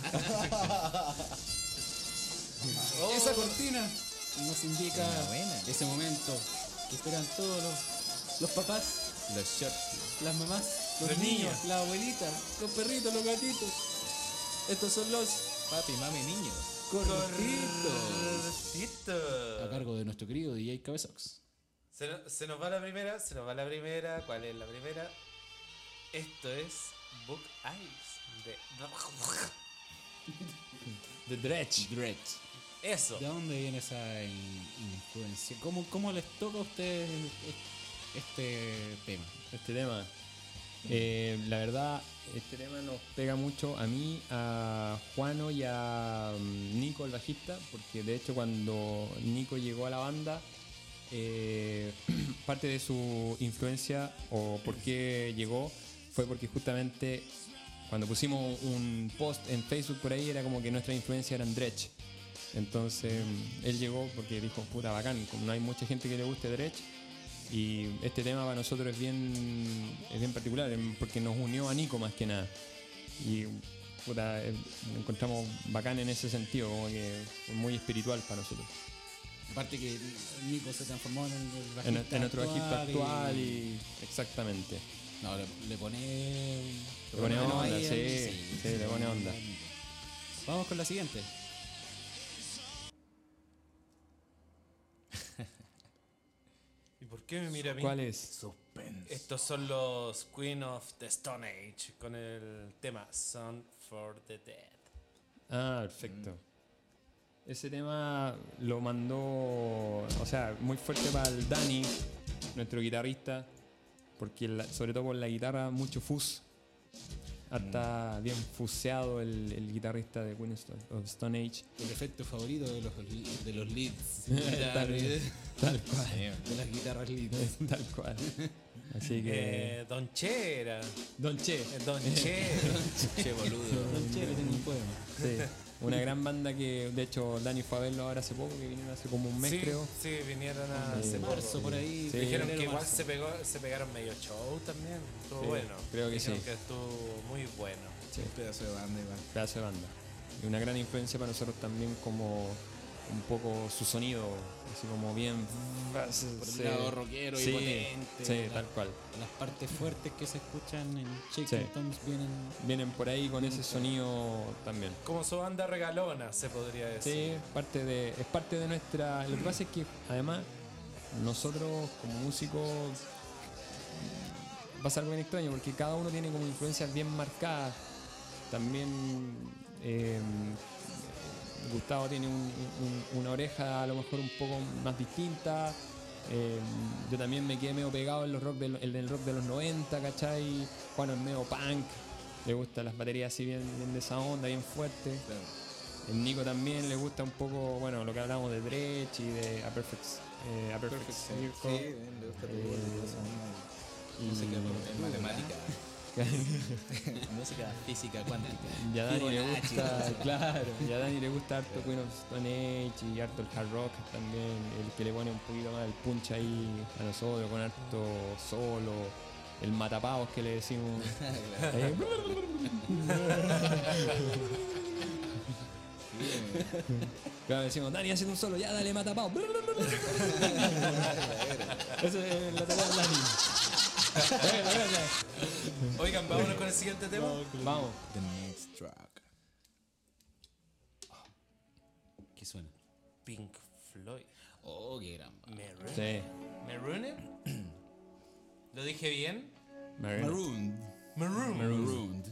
Esa cortina nos indica buena. ese momento que esperan todos los papás, Los shorts. las mamás, los niños, la abuelita, los perritos, los gatitos. Estos son los Papi, mami, niños. cortitos. Cortito. A cargo de nuestro querido DJ Cabezox. Se nos va la primera, ¿Cuál es la primera? Esto es Book Eyes The Dredge. Eso. ¿De dónde viene esa influencia? ¿Cómo les toca a ustedes este tema? Este tema. La verdad, este tema nos pega mucho a mí, a Juano y a Nico, el bajista, porque de hecho cuando Nico llegó a la banda, parte de su influencia o por qué llegó fue porque justamente cuando pusimos un post en Facebook por ahí era como que nuestra influencia eran Dredge. Entonces él llegó porque dijo, puta bacán, como no hay mucha gente que le guste Dredge. Y este tema para nosotros es bien particular, porque nos unió a Nico más que nada. Y puta, lo encontramos bacán en ese sentido, como que fue muy espiritual para nosotros. Aparte que Nico se transformó en el bajista En nuestro bajista actual y... y exactamente. No, le pone... Le pone bueno onda, ahí, sí, le pone onda. Vamos con la siguiente. ¿Y por qué me mira a mí? ¿Cuál es? Estos son los Queen of the Stone Age con el tema Song for the Dead. Ah, perfecto. Ese tema lo mandó, o sea, muy fuerte para el Dani, nuestro guitarrista, porque sobre todo por la guitarra, mucho fuzz. Hasta bien fuseado el guitarrista de Queen of Stone Age. El efecto favorito de los leads. Tal cual. De las guitarras leads. Tal cual. Así que. Don Che era. Don Che. Don Che. Che, boludo. Don Che le tengo un poema. Sí. Una gran banda que de hecho Dani fue a verlo ahora hace poco, que vinieron hace como un mes Sí, creo. sí, vinieron hace Marzo poco. por ahí. Sí. Dijeron que febrero, igual marzo. se pegaron medio show también. Estuvo Sí, bueno. creo que Dijeron sí. que estuvo muy bueno. Un pedazo de banda igual. Pedazo de banda. Y una gran influencia para nosotros también como un poco su sonido, así como bien... Por el lado rockero y sí, potente. sí, tal cual. Las partes fuertes que se escuchan en Sí. Shaking Tones vienen... Vienen por ahí con ese sonido también. Como su banda regalona, se podría Sí, decir. es parte de nuestra... Lo que pasa es que además nosotros como músicos pasa algo bien extraño porque cada uno tiene como influencias bien marcadas. También Gustavo tiene una oreja a lo mejor un poco más distinta. Yo también me quedé medio pegado en el rock de los 90, ¿cachai? Juan es medio punk, le gustan las baterías así bien de esa onda, bien fuerte. El Nico también le gusta un poco, bueno, lo que hablamos de Dredge y de A Perfect Circle. Sí, le gusta todo. Música es matemática. Música física cuántica. Y a Dani le gusta, claro, y a Dani le gusta harto Queen of Stone Age y harto el hard rock también, el que le pone un poquito más el punch ahí a nosotros, con harto solo, el matapavos que le decimos. Claro, decimos, Dani haciendo un solo, ya dale matapavos. Eso es la tarea de Dani. Oigan, vámonos con el siguiente tema. Vamos. The next track. ¿Qué suena? Pink Floyd. Oh, qué gran. Maroon. Sí. Marooned. ¿Lo dije bien? Marooned. Maroon. Marooned.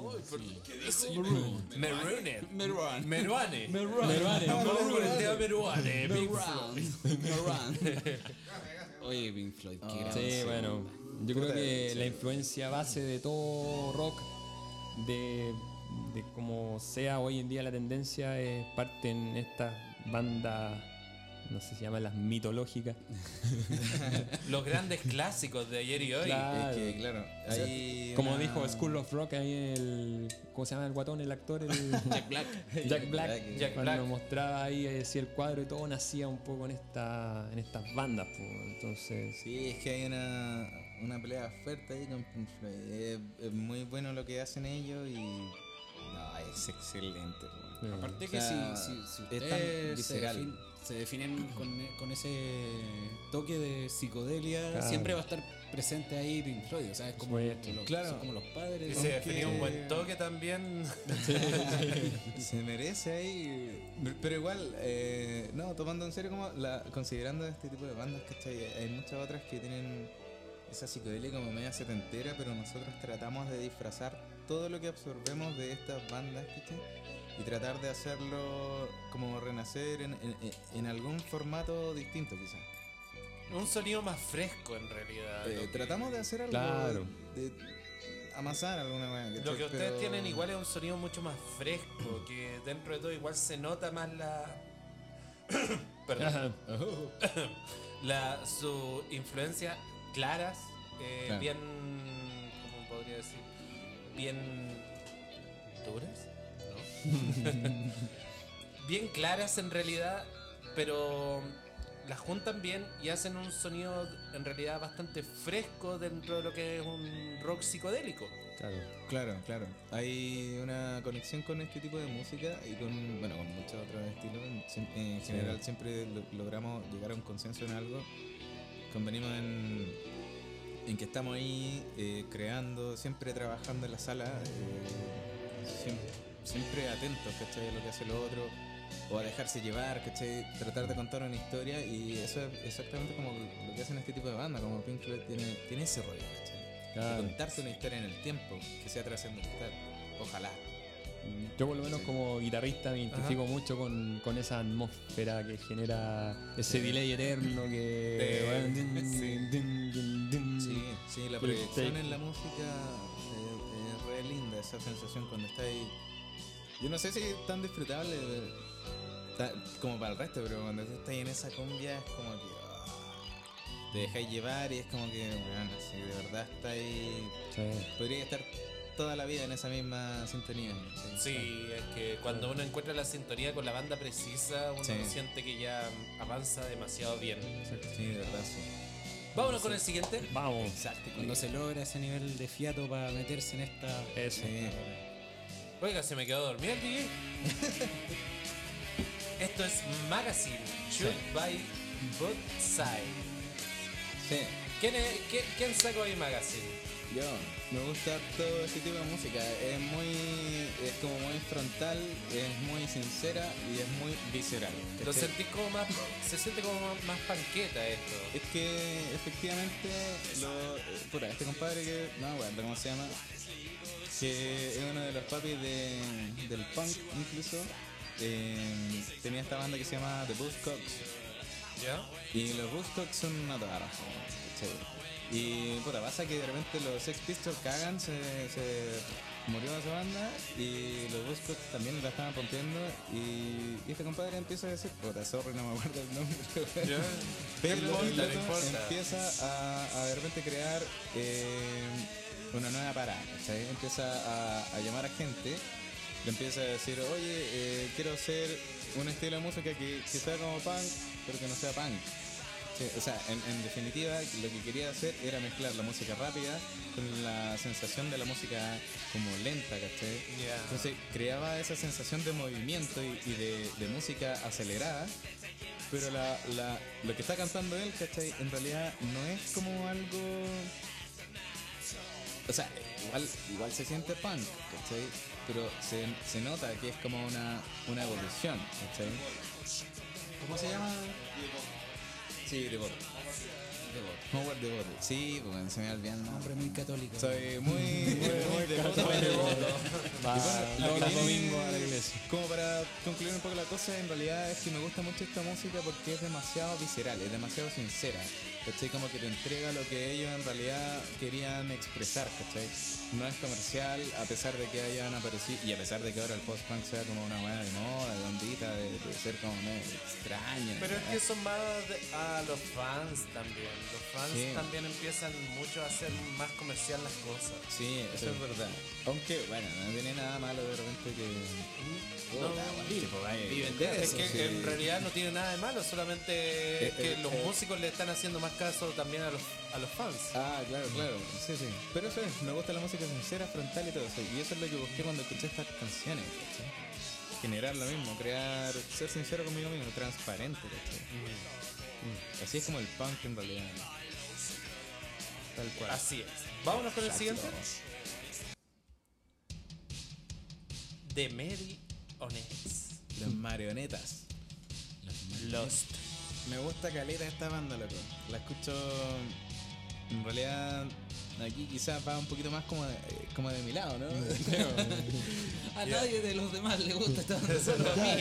Marooned. Meruane. Meruane. Meruane. Vamos con el tema Meruane. Pink Floyd. Meruane. Oye, Pink Floyd, qué gran. Sí, bueno. Yo creo que la influencia base de todo rock, de como sea hoy en día la tendencia, es parte en estas bandas, no sé si se llaman las mitológicas. Los grandes clásicos de ayer y hoy. Claro. Es que, claro, hay Como una- dijo School of Rock, ahí el. ¿Cómo se llama el guatón, el actor? Jack Black. Jack Black. Jack Cuando Black. mostraba ahí decía el cuadro y todo nacía un poco en estas bandas. Pues. Entonces. Sí, es que hay una pelea fuerte ahí con Pink Floyd. Es muy bueno lo que hacen ellos y. No, es excelente. po. Aparte O que sea, si es tan ustedes visceral. se definen con ese toque de psicodelia, Claro. siempre va a estar presente ahí Pink Floyd. O sea, es como, Supuesto. Claro. son como los padres. Y ¿no? se definió un buen toque también. Se merece ahí. Pero igual, no, tomando en serio, considerando este tipo de bandas, ¿cachai? Hay muchas otras que tienen esa psicodelia como media setentera, pero nosotros tratamos de disfrazar todo lo que absorbemos de estas bandas, ¿cachai? Y tratar de hacerlo como renacer en algún formato distinto, quizás. Un sonido más fresco en realidad. Lo que- Tratamos de hacer algo, Claro. de amasar alguna manera. Lo que ustedes tienen igual es un sonido mucho más fresco, que dentro de todo igual se nota más la... Perdón. Su influencia claras, Claro. bien... ¿Cómo podría decir? Bien... ¿Duras? No. Bien claras en realidad, pero las juntan bien y hacen un sonido en realidad bastante fresco dentro de lo que es un rock psicodélico. Claro. Claro. Hay una conexión con este tipo de música y con muchos otros estilos. En general siempre logramos llegar a un consenso en algo. Convenimos en que estamos ahí creando, siempre trabajando en la sala, siempre atentos, ¿cachai? A lo que hace el otro, o a dejarse llevar, ¿cachai? Tratar de contar una historia, y eso es exactamente como lo que hacen este tipo de banda, como Pink Floyd tiene ese rollo, ¿cachai? Claro. De contarte una historia en el tiempo, que sea trascendental. Ojalá. Yo por lo menos como guitarrista me identifico mucho con esa atmósfera que genera ese delay eterno que... Sí, la El proyección take. en la música es re linda, esa sensación cuando está ahí. Yo no sé si es tan disfrutable como para el resto, pero cuando tú estás ahí en esa cumbia es como que te dejáis llevar y es como que, bueno, si de verdad está ahí, podría estar toda la vida en esa misma sintonía. Sí, es que cuando uno encuentra la sintonía con la banda precisa, uno Sí. siente que ya avanza demasiado bien. Sí, de verdad, sí. Vámonos con el siguiente. Vamos. Exacto. Cuando se logra ese nivel de fiato para meterse en esta. Eso. Sí. Oiga, se me quedó dormido el DJ. Esto es Magazine, Shoot by Both Side. Sí. ¿Quién sacó ahí Magazine? Yo, me gusta todo este tipo de música, es como muy frontal, es muy sincera y es muy visceral. Lo ¿cachai? sentís como más, se siente como más panqueta esto. Es que efectivamente, este compadre que, no me acuerdo cómo se llama, que es uno de los papis del punk incluso, tenía esta banda que se llama The Buzzcocks. ¿Ya? Y los Buzzcocks son una toda razón, ¿cachai? Y pasa que de repente los Sex Pistols cagan, se murió esa banda y los Buzzcocks también la estaban pompeando y este compadre empieza a decir, sorry, no me acuerdo el nombre, pero No importa, el no loco importa. empieza a de repente crear una nueva parada, ¿cachai? Empieza a llamar a gente, le empieza a decir, oye, quiero hacer un estilo de música que sea como punk, pero que no sea punk. Sí, o sea, en definitiva, lo que quería hacer era mezclar la música rápida con la sensación de la música como lenta, ¿cachai? Ya. Entonces creaba esa sensación de movimiento y de música acelerada, pero lo que está cantando él, ¿cachai? En realidad no es como algo... O sea, igual se siente punk, ¿cachai? Pero se nota que es como una evolución, ¿cachai? ¿Cómo se llama? Sí, Devoto. Howard Devoto. Sí, pues se me olvidó el nombre. Hombre muy católico. Soy muy devoto. Va Lo que los tiene- domingos a la iglesia. Como para concluir un poco la cosa, en realidad es que me gusta mucho esta música porque es demasiado visceral, es demasiado sincera. ¿Cachai? Como que te entrega lo que ellos en realidad querían expresar, ¿cachai? No es comercial, a pesar de que hayan aparecido, y a pesar de que ahora el post-punk sea como una buena de moda, de ondita, de ser como medio extraña. Pero es que son más a los fans también. Los fans Sí. también empiezan mucho a hacer más comercial las cosas. Sí, eso es verdad. Aunque, bueno, no tiene nada malo de repente que... Es que en realidad no tiene nada de malo, solamente es que los músicos le están haciendo más caso también a los fans. Ah, claro, claro. Sí, sí. Pero eso es, me gusta la música sincera, frontal y todo eso. Y eso es lo que busqué cuando escuché estas canciones, ¿cachai? Generar lo mismo, ser sincero conmigo mismo, transparente, ¿cachai? Así es como el punk en realidad. Tal cual. Así es. Vámonos con el siguiente. The Marionettes. Las marionetas. Lost. Me gusta caleta esta banda, loco. La escucho. En realidad, aquí quizás va un poquito más como de mi lado, ¿no? A nadie de los demás le gusta esta banda, solo a mí.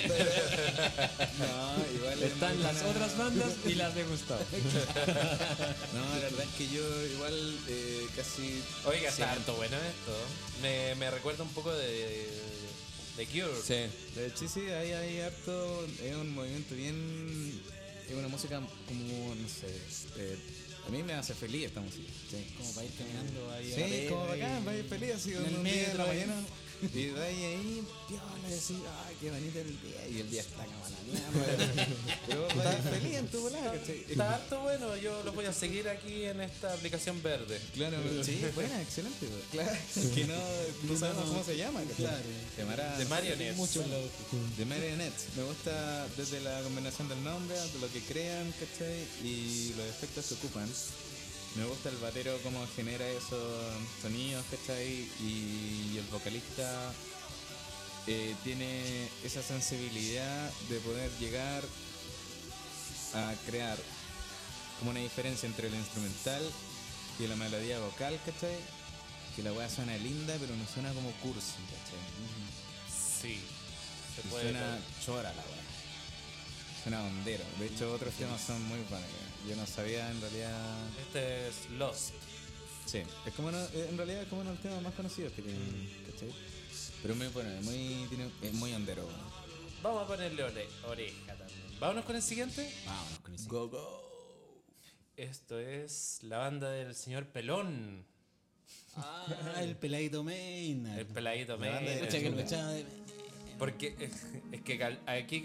No, igual. es Están muy las buena. otras bandas y las de Gustavo. No, la verdad es que yo igual casi. Oiga, sí, está harto bueno esto. Me recuerda un poco de Cure. Sí. De hecho, sí, hay harto. Es un movimiento bien. Es una música como, no sé. A mí me hace feliz esta música. Sí, Como para ir caminando ahí. a la sí pega como y- bacán, para ir feliz así en el un día de la metro, mañana. Y de ahí, piola, y decir, ay, qué bonito el día. Y el día está como a la mierda. Pero vos vas feliz en tu volada, ¿cachai? Está harto bueno, yo los voy a seguir aquí en esta aplicación verde. Claro, sí, buena, excelente. Pues. Claro, que no sabemos cómo se llama, ¿cachai? Claro. Llamará The Marionettes. Mucho en la The Marionettes. Me gusta desde la combinación del nombre, de lo que crean, ¿cachai? Y los efectos que ocupan. Me gusta el batero, cómo genera esos sonidos, ¿cachai? Y el vocalista tiene esa sensibilidad de poder llegar a crear como una diferencia entre el instrumental y la melodía vocal, ¿cachai? Que la weá suena linda, pero no suena como cursi, ¿cachai? Sí. Se Y puede suena chora la weá. Suena hondero. De hecho, otros temas son muy buenos. Yo no sabía en realidad. Este es Lost. Sí, es como en realidad es como uno de los temas más conocidos que tienen, ¿cachai? Pero es muy bueno, es muy hondero. weón. Vamos a ponerle oreja también. Vámonos con el siguiente. Vámonos con ese. Go, go. Esto es la banda del señor Pelón. Ah, el peladito Maynard. El peladito La banda de Maynard. Pucha, que lo echaba de Porque es que aquí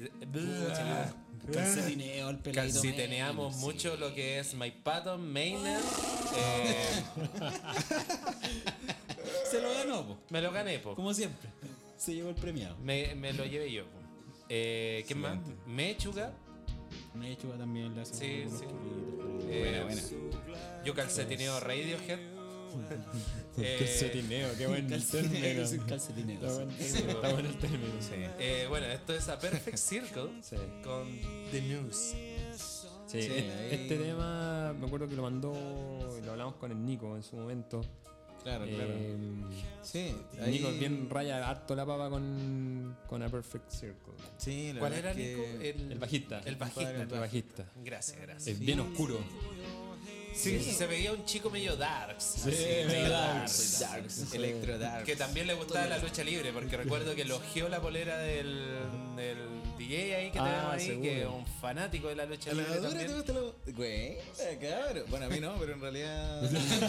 calcetineo, el peladito calciteneamos Maynard, mucho sí. lo que es Mike Patton, Maynard. Se lo ganó, po. Me lo gané, po. Como siempre. Se llevó el premiado. Me lo llevé yo, po. ¿Quién más? Mechuga. Me he hecho también la Sí, sí. Buena, buena. Yo calcetineo Radiohead. Calcetineo, qué buen término. Calcetineo. Está bueno, está bueno el término. Bueno, esto es A Perfect Circle Sí. con The News. Sí, este tema me acuerdo que lo mandó y lo hablamos con el Nico en su momento. Claro, claro. Sí, ahí. Nico bien raya harto la papa con A Perfect Circle. Sí, la ¿Cuál verdad era, es que- Nico? El bajista. El bajista. El bajista. Gracias, gracias. Es bien oscuro. Sí, se veía un chico medio darks. Sí, así, medio darks. Darks, Electro Darks. Que también le gustaba la lucha libre, porque recuerdo que elogió la polera del DJ ahí que tenemos ahí, seguro. que es un fanático de la lucha ¿A la libre dura te también. gusta la... Güey, cabrón. Bueno, a mí no, pero en realidad...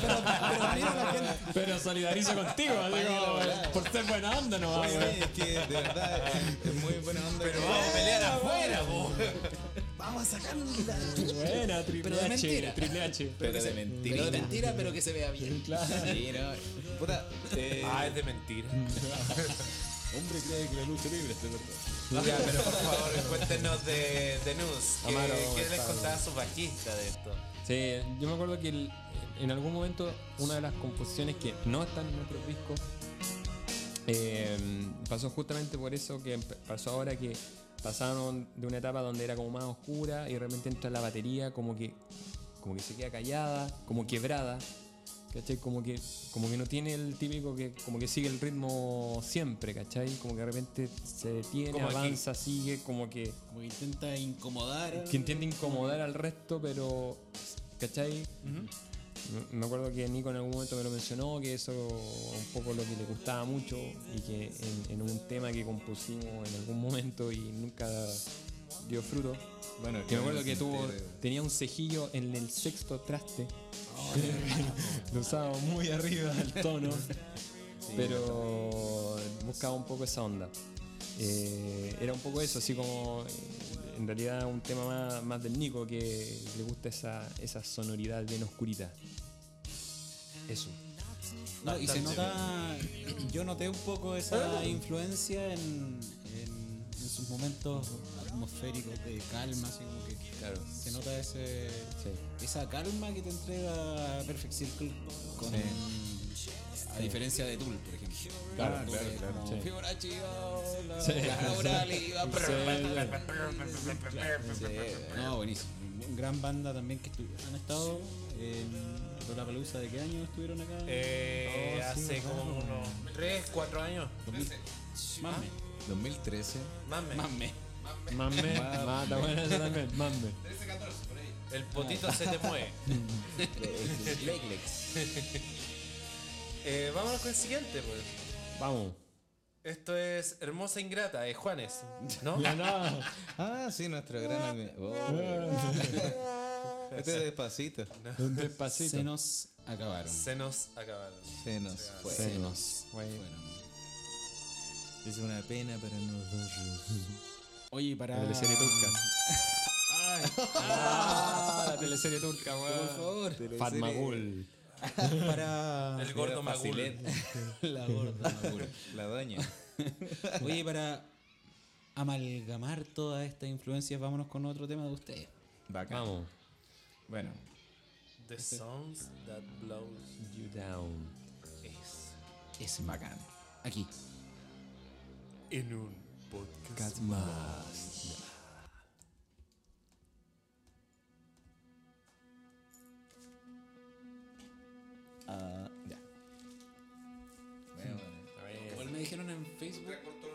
Pero solidarizo contigo, digo, por ser buena onda no va. Oye, es que de verdad es muy buena onda. Pero vamos a pelear afuera, po. Vamos a sacarlo. Buena, Triple Pero de H. mentira. Triple H. Pero de Pero mentira. de mentira, pero que se vea bien. Claro. Sí, no. Puta, Ah, es de mentira. Hombre cree que la lucha libre es de verdad. Ya, pero por favor, cuéntenos de News. Amaro, ¿Qué les está contaba su bajista de esto? Sí, yo me acuerdo que en algún momento una de las composiciones que no están en nuestros discos pasó justamente por eso que pasó ahora, que pasaron de una etapa donde era como más oscura y de repente entra la batería como que se queda callada, como quebrada, ¿cachai? Como que no tiene el típico que como que sigue el ritmo siempre, ¿cachai? Como que de repente se detiene, Como avanza, sigue, como que intenta incomodar. que intenta incomodar al resto, pero ¿cachai? Me acuerdo que Nico en algún momento me lo mencionó, que eso un poco lo que le gustaba mucho y que en un tema que compusimos en algún momento y nunca dio fruto. Bueno, Que me acuerdo que tenía un cejillo en el sexto traste. Lo usaba muy arriba del tono, pero buscaba un poco esa onda. Era un poco eso, así como en realidad un tema más del Nico, que le gusta esa sonoridad bien oscurita. Eso. No, y se nota, yo noté un poco esa influencia en sus momentos atmosféricos de calma, así como que Claro. se nota esa calma que te entrega Perfect Circle con, a diferencia de Tool, por ejemplo. Claro, Tool es claro, como sí. Fibonacci, Sí. Laurel y va- Sí, No, buenísimo. Gran banda también que han estado en Lollapalooza. ¿De qué año estuvieron acá? Hace como unos 3, 4 años. Mame. 2013. Mame. Mame. Mame, mata buena esa también, mame. El potito se te mueve. Vámonos con el siguiente, pues. Vamos. Esto es Hermosa Ingrata, de Juanes, ¿no? La nada. Ah, sí, nuestro gran amigo. Oh. Este es despacito. Un despacito. Se nos acabaron. Se nos acabaron. Se nos fue. Se nos fue. Es una pena para nosotros. Oye, para. La teleserie turca. La teleserie turca, weón. Por favor. Fatmagul. Para. El gordo Magul. La gorda. La doña. Oye, para amalgamar todas estas influencias, vámonos con otro tema de ustedes. Bacán. Vamos. Bueno, The songs that blows You down. Es bacán. Aquí. en un podcast. Más. ya. Igual me dijeron en Facebook.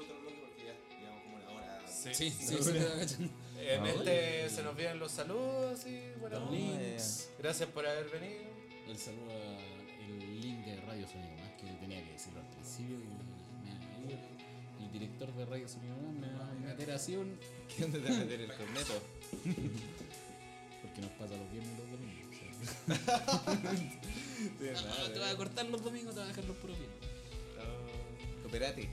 Sí. Sí, En este se nos vienen los saludos y bueno, Los links. gracias por haber venido. El saludo el link de Radio Sonido Más, que tenía que decirlo al principio. Y el director de Radio Sonido Más me va a meter así un. ¿Qué onda te va a meter el corneto? Porque nos pasa los viernes y los domingos. No, te vas a cortar los domingos, te vas a dejar los puros viernes. Cooperati.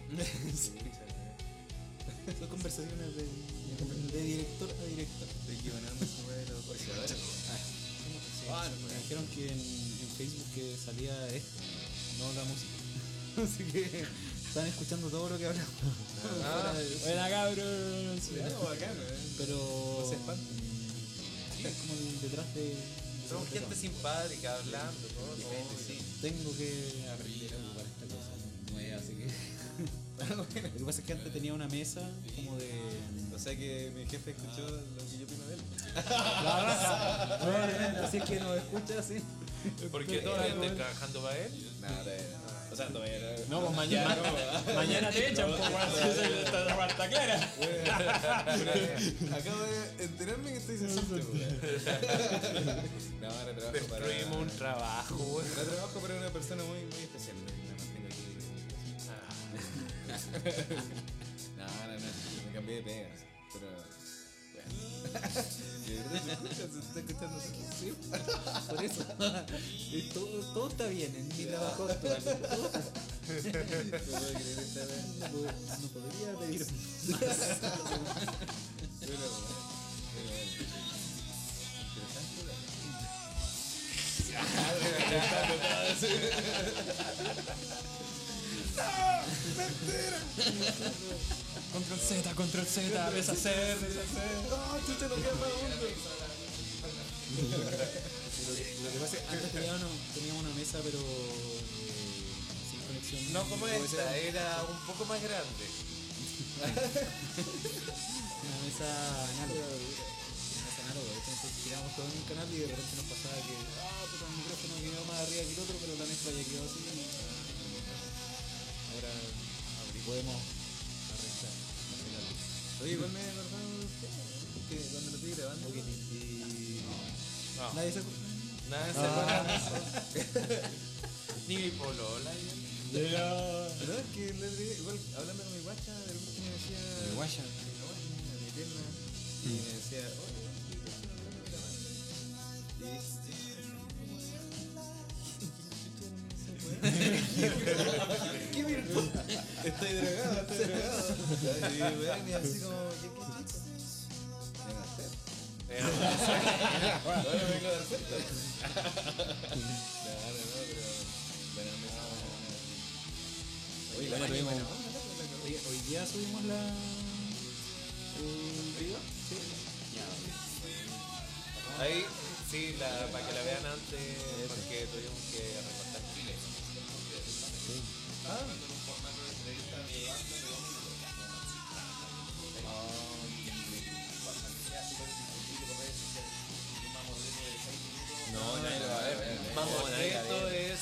Son conversaciones de director a director. Estoy llevando sobre los boxeadores. Me dijeron que en Facebook que salía esto, no la música. Así que están escuchando todo lo que hablamos. Buena, cabrón. Pero. No se espanten. Sí, es como el detrás de. Somos gente simpática hablando, ¿no? Sí. Tengo que aprender algo para esta cosa nueva, así que. Lo que pasa es que antes tenía una mesa como de. O sea que mi jefe escuchó lo que yo opino de él. Así es que nos escucha así. Porque todavía estoy trabajando para él. Nada, o sea, todavía no. No, pues mañana te echan, pues, weón. Está clara. Acabo de enterarme que estoy cesante, No, ahora trabajo para. Destruimos un trabajo, güey. Ahora trabajo para una persona muy, muy especial. La mantengo aquí. No. Me cambié de pega. Pero. Bueno. ¿De verdad se escucha? ¿Se está escuchando? Sí. Por eso. Todo está bien en mi trabajo actual. No puedo creer esta vez. No podría pedir Control Z, deshacer. Lo que pasa es que antes teníamos una mesa, pero sin conexión. No como USB. esta, era un poco más grande. Una mesa análoga. Entonces tirábamos todo en un canal y de repente nos pasaba que puta, el micrófono quedó más arriba que el otro, pero la mezcla ya quedó así. Ahora podemos arreglar. Oye, igual me acordaba que cuando lo estoy grabando y nadie se acuerda. Nada se acuerda. Ni mi polola. ¿Verdad? Que el otro día, igual hablando con mi guacha, de repente me decía. Mi guacha. Mi eterna. Y me decía, oye, ¿qué me importa? Estoy drogado. Y weón, y así como, ¿qué chucha? Ahora vengo a dar cuenta. No, pero. Bueno, Oye, bueno, tuvimos. Hoy día subimos la. ¿El video? Sí. Ahí, sí, para que la vean antes, porque tuvimos que recortar chile. No, nadie lo va a ver. Mamotreto es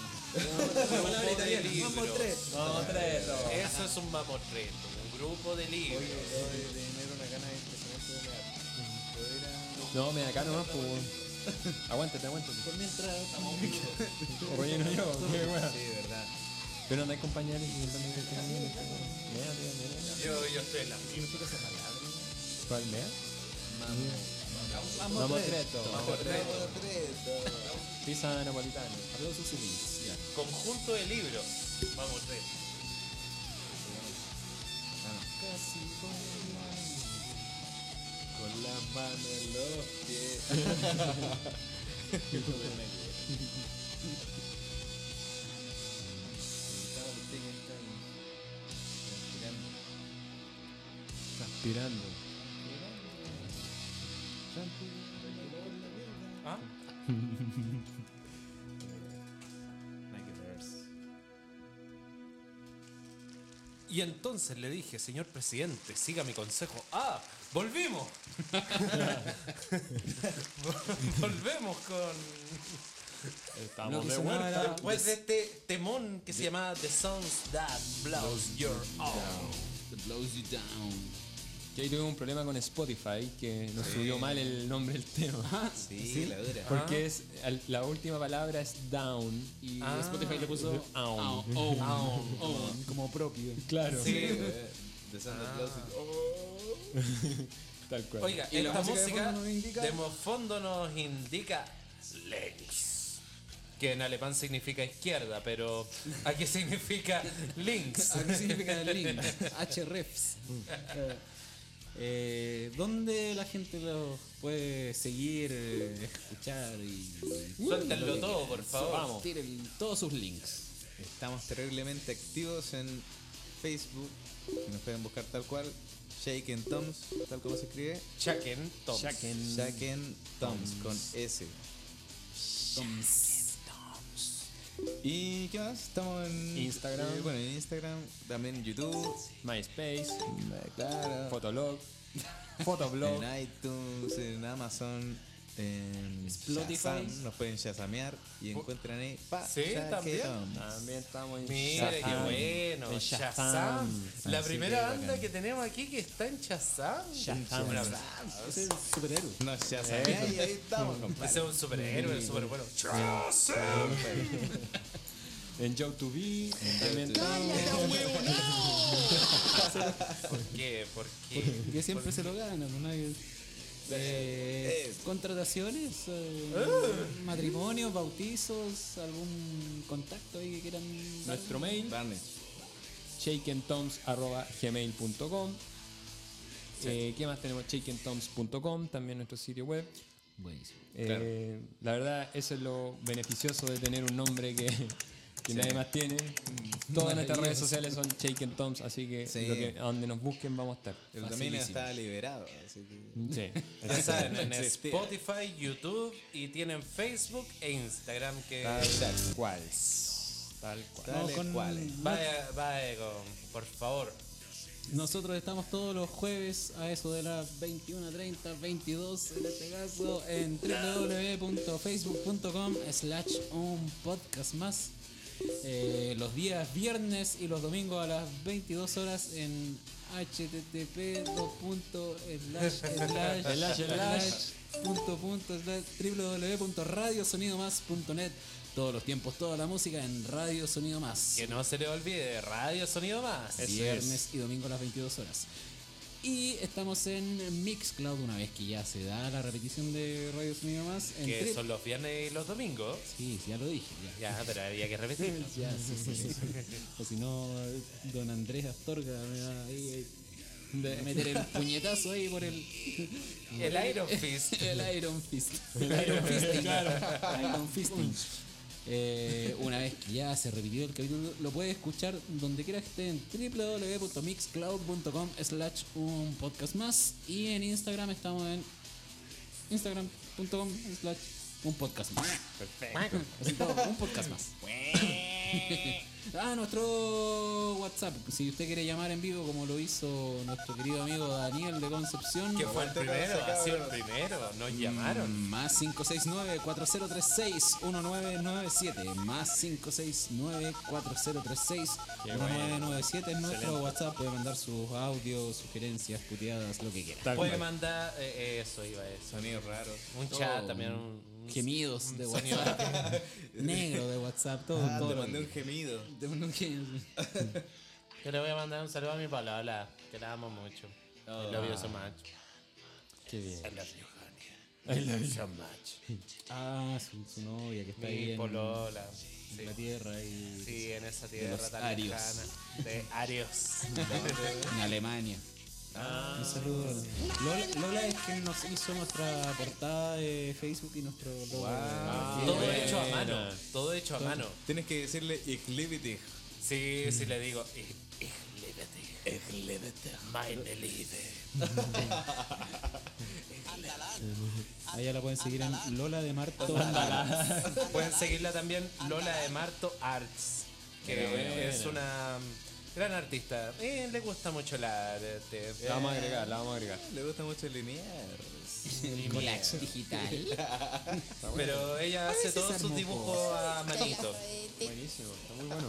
Mamotreto. Eso es un mamotreto, un grupo de libros. de tener una gana impresionante de mear. No, me da acá nomás, pues. Aguántate. Por mientras. O relleno yo, qué wea. Sí, verdad. Pero andáis compañeros y mea. Yo estoy en la ¿Cuál mea? Mamotreto. Pizza napolitana. Aplausos y links. Ya. conjunto de libros. Mamotreto. Casi Con la mano en los pies. Transpirando. ¿Ah? Y entonces le dije, señor presidente, siga mi consejo. ¡Ah! ¡Volvimos! Volvemos con... Estamos que de sonaba vuelta. era- Después de este temón que se llamaba The Songs That Blows Your Own. That blows you down. Que ahí tuvimos un problema con Spotify, que nos subió mal el nombre del tema. Sí, la dura. Porque es la última palabra es down. Y Ah. Spotify le puso Own. own, como propio. Claro. Sí. De Santa Claus. Tal cual. Oiga, Y la esta música de música fondo nos indica- de fondo nos indica links. Que en alemán significa izquierda, pero aquí significa links. ¿Qué significa el link? Hrefs. ¿Dónde la gente los puede seguir, escuchar y Suéltenlo todo, por favor. Vamos. tiren todos sus links? Estamos terriblemente activos en Facebook. Nos pueden buscar tal cual. Shaken Toms, tal como se escribe. Chaken Toms. Shaken Toms con S. ¿Y qué más? Estamos en Instagram. Bueno, en Instagram, también en YouTube. MySpace, Claro. Fotolog, Fotoblog. En iTunes, en Amazon, en Spotify. Shazam, nos pueden shazamear y encuentran ahí. Sí, también. También estamos en Mira, qué Shazam. bueno. En Shazam. La Así primera que banda bacán. que tenemos aquí que está en Shazam. Shazam. Un abrazo. Es el superhéroe. Nos shazamean y ahí estamos, compadre. Ese es un superhéroe, súper bueno. En Joe2B. También ¿Por qué? ¿Por qué? Que siempre se lo gana, pues nadie. Contrataciones, matrimonios, bautizos, algún contacto ahí que quieran dar? nuestro mail, Barney. shakentoms@gmail.com. ¿Qué más tenemos? shakentoms.com, también nuestro sitio web. Buenísimo. La verdad, eso es lo beneficioso de tener un nombre que que nadie más tiene. Todas nuestras redes sociales son Shaken Toms, así que, Sí. a donde nos busquen vamos a estar. El dominio está liberado, así que... Sí. Ya saben, en Existía. Spotify, YouTube y tienen Facebook e Instagram que... Tal cual. Tal cual. Tal con- cual. Vaya, por favor. Nosotros estamos todos los jueves a eso de las 21:30, 22 en este caso, en www.facebook.com/unpodcastmás. Los días viernes y los domingos a las 22 horas en http://www.radiosonidomás.net. Todos los tiempos, toda la música en Radio Sonido Más. Que no se le olvide, Radio Sonido Más. Viernes y domingo a las 22 horas. Y estamos en Mixcloud una vez que ya se da la repetición de Radio Sonido Más. En Que tri- son los viernes y los domingos. Sí, ya lo dije. Ya. Ya, pero había que repetirlo. Ya, sí. O si no, don Andrés Astorga me va ahí a meter el puñetazo ahí por el Iron Fist. el Iron Fist. El Iron Fisting. Iron Fisting. Una vez que ya se repitió el capítulo, lo puedes escuchar donde quiera que esté en www.mixcloud.com/unpodcastmás y en Instagram estamos en instagram.com/unpodcastmás. Perfecto. Así todo, un podcast más. Nuestro WhatsApp. Si usted quiere llamar en vivo, como lo hizo nuestro querido amigo Daniel de Concepción, Que fue el primero, ha sido el primero. Nos llamaron. más 569-4036-1997. Más 569-4036-1997 es nuestro WhatsApp. Puede mandar sus audios, sugerencias, puteadas, lo que quiera. Tal Puede cual. mandar eso, iba a eso. Sonidos raros. Un chat también. Un Gemidos de sonido. WhatsApp. Negro de WhatsApp. Todo, Ah, todo. te lo mandé que- un gemido. Te mandé un gemido. Yo le voy a mandar un saludo a mi polola, que la amo mucho. I love you so much. Qué bien. I love you, honey. I love you so much. Su novia que está ahí Mi en polola. la tierra y Sí, en esa tierra los tan arios. lejana. De Arios. en Alemania. Un saludo. Lola es quien nos hizo nuestra portada de Facebook y nuestro logo. Todo hecho a mano. Todo hecho a mano. Tienes que decirle ich liebe dich. Sí, sí le digo. Ich liebe dich. Meine Liebe. A ella la pueden seguir en Lola de Marto. Pueden seguirla también Lola de Marto Arts, que es una gran artista. Le gusta mucho el arte. La vamos a agregar, la vamos a agregar. Le gusta mucho el linear. El collage digital. Pero ella hace todos sus dibujos a manito. Buenísimo, está muy bueno.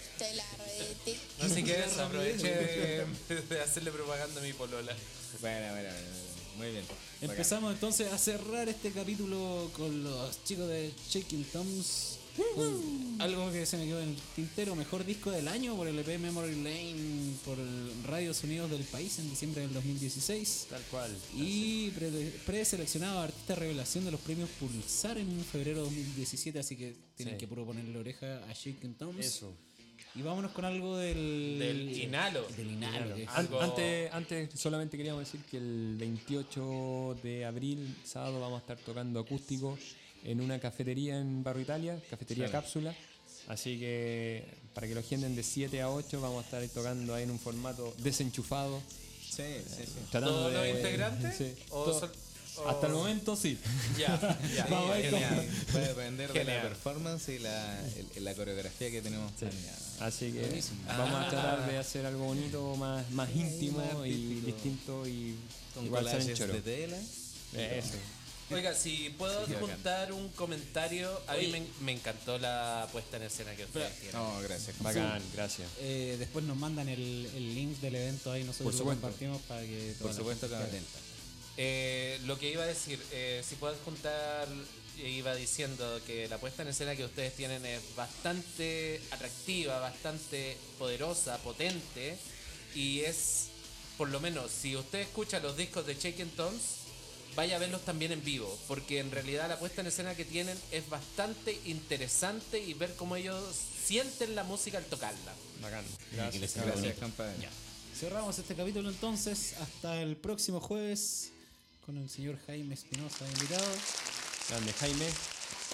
Así que eso, aproveche de hacerle propaganda a mi polola. Bueno. Muy bien. Empezamos entonces a cerrar este capítulo con los chicos de Shaking Toms. Con algo que se me quedó en el tintero, mejor disco del año por el EP Memory Lane por el Radio Sonidos del País en diciembre del 2016. Tal cual. Y preseleccionado artista revelación de los premios Pulsar en febrero de 2017, así que tienen Sí. que puro ponerle oreja a Shaking Toms. Eso. Y vámonos con algo Del Inhalo. Del Inhalo. que es- Algo- Antes solamente queríamos decir que el 28 de abril, sábado, vamos a estar tocando acústico en una cafetería en Barrio Italia, cafetería Cápsula. Así que para que lo agenden de 7 a 8 vamos a estar ahí tocando ahí en un formato desenchufado. Sí. Tratando ¿Todos los de- integrantes? Sí. ¿O Todo- sol- o- Hasta el momento sí. Ya, ya. Vamos a ver cómo- Va a depender de Genial. la performance y la coreografía que tenemos planeada. Así que vamos a tratar de hacer algo bonito, más íntimo y distinto y Con igual salen collages choros. de tela. Eso. Oiga, si puedo Sí, adjuntar un comentario, a mí me encantó la puesta en escena que ustedes tienen. No, gracias. Bacán, gracias. después nos mandan el link del evento ahí, nosotros Por lo supuesto. compartimos para que Por toda la supuesto gente que esté atenta. Lo que iba a decir, si puedo adjuntar, iba diciendo que la puesta en escena que ustedes tienen es bastante atractiva, bastante poderosa, potente, y es, por lo menos, si usted escucha los discos de Shaken Tones, vaya a verlos también en vivo, porque en realidad la puesta en escena que tienen es bastante interesante y ver cómo ellos sienten la música al tocarla. Bacán. Gracias. Gracias, compadre. Cerramos este capítulo entonces. Hasta el próximo jueves con el señor Jaime Espinosa invitado. Grande Jaime.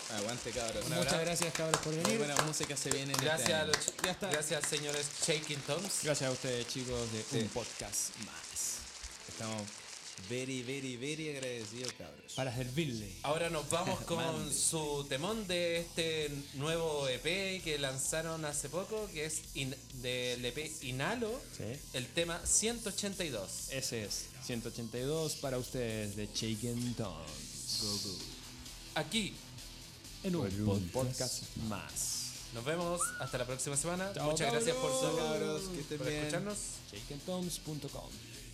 Aguante, cabros. Muchas gracias, cabros, por Muy venir. buena música se viene en Gracias, este a año. los, Ya está. gracias señores Shaking Toms. Gracias a ustedes, chicos, de Sí. un podcast más. Estamos very agradecidos, cabros. Para servirle. Ahora nos vamos con Mande. su temón de este nuevo EP que lanzaron hace poco, que es del EP Inhalo, Sí. el tema 182. Ese es 182 para ustedes de Shaken Tones. Aquí En Por un un podcast. podcast más. nos vemos hasta la próxima semana. Chao, Muchas gracias por, cabros. su, Cabros, que estén por bien. escucharnos. ShakenTones.com.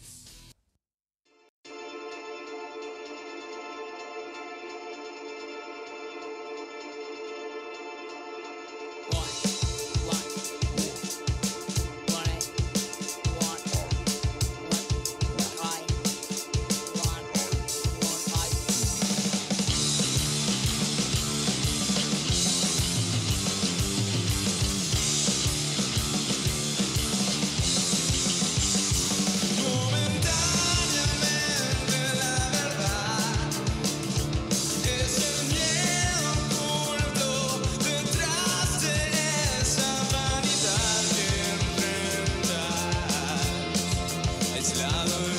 Es el miedo oculto detrás de esa vanidad que enfrentas, aislado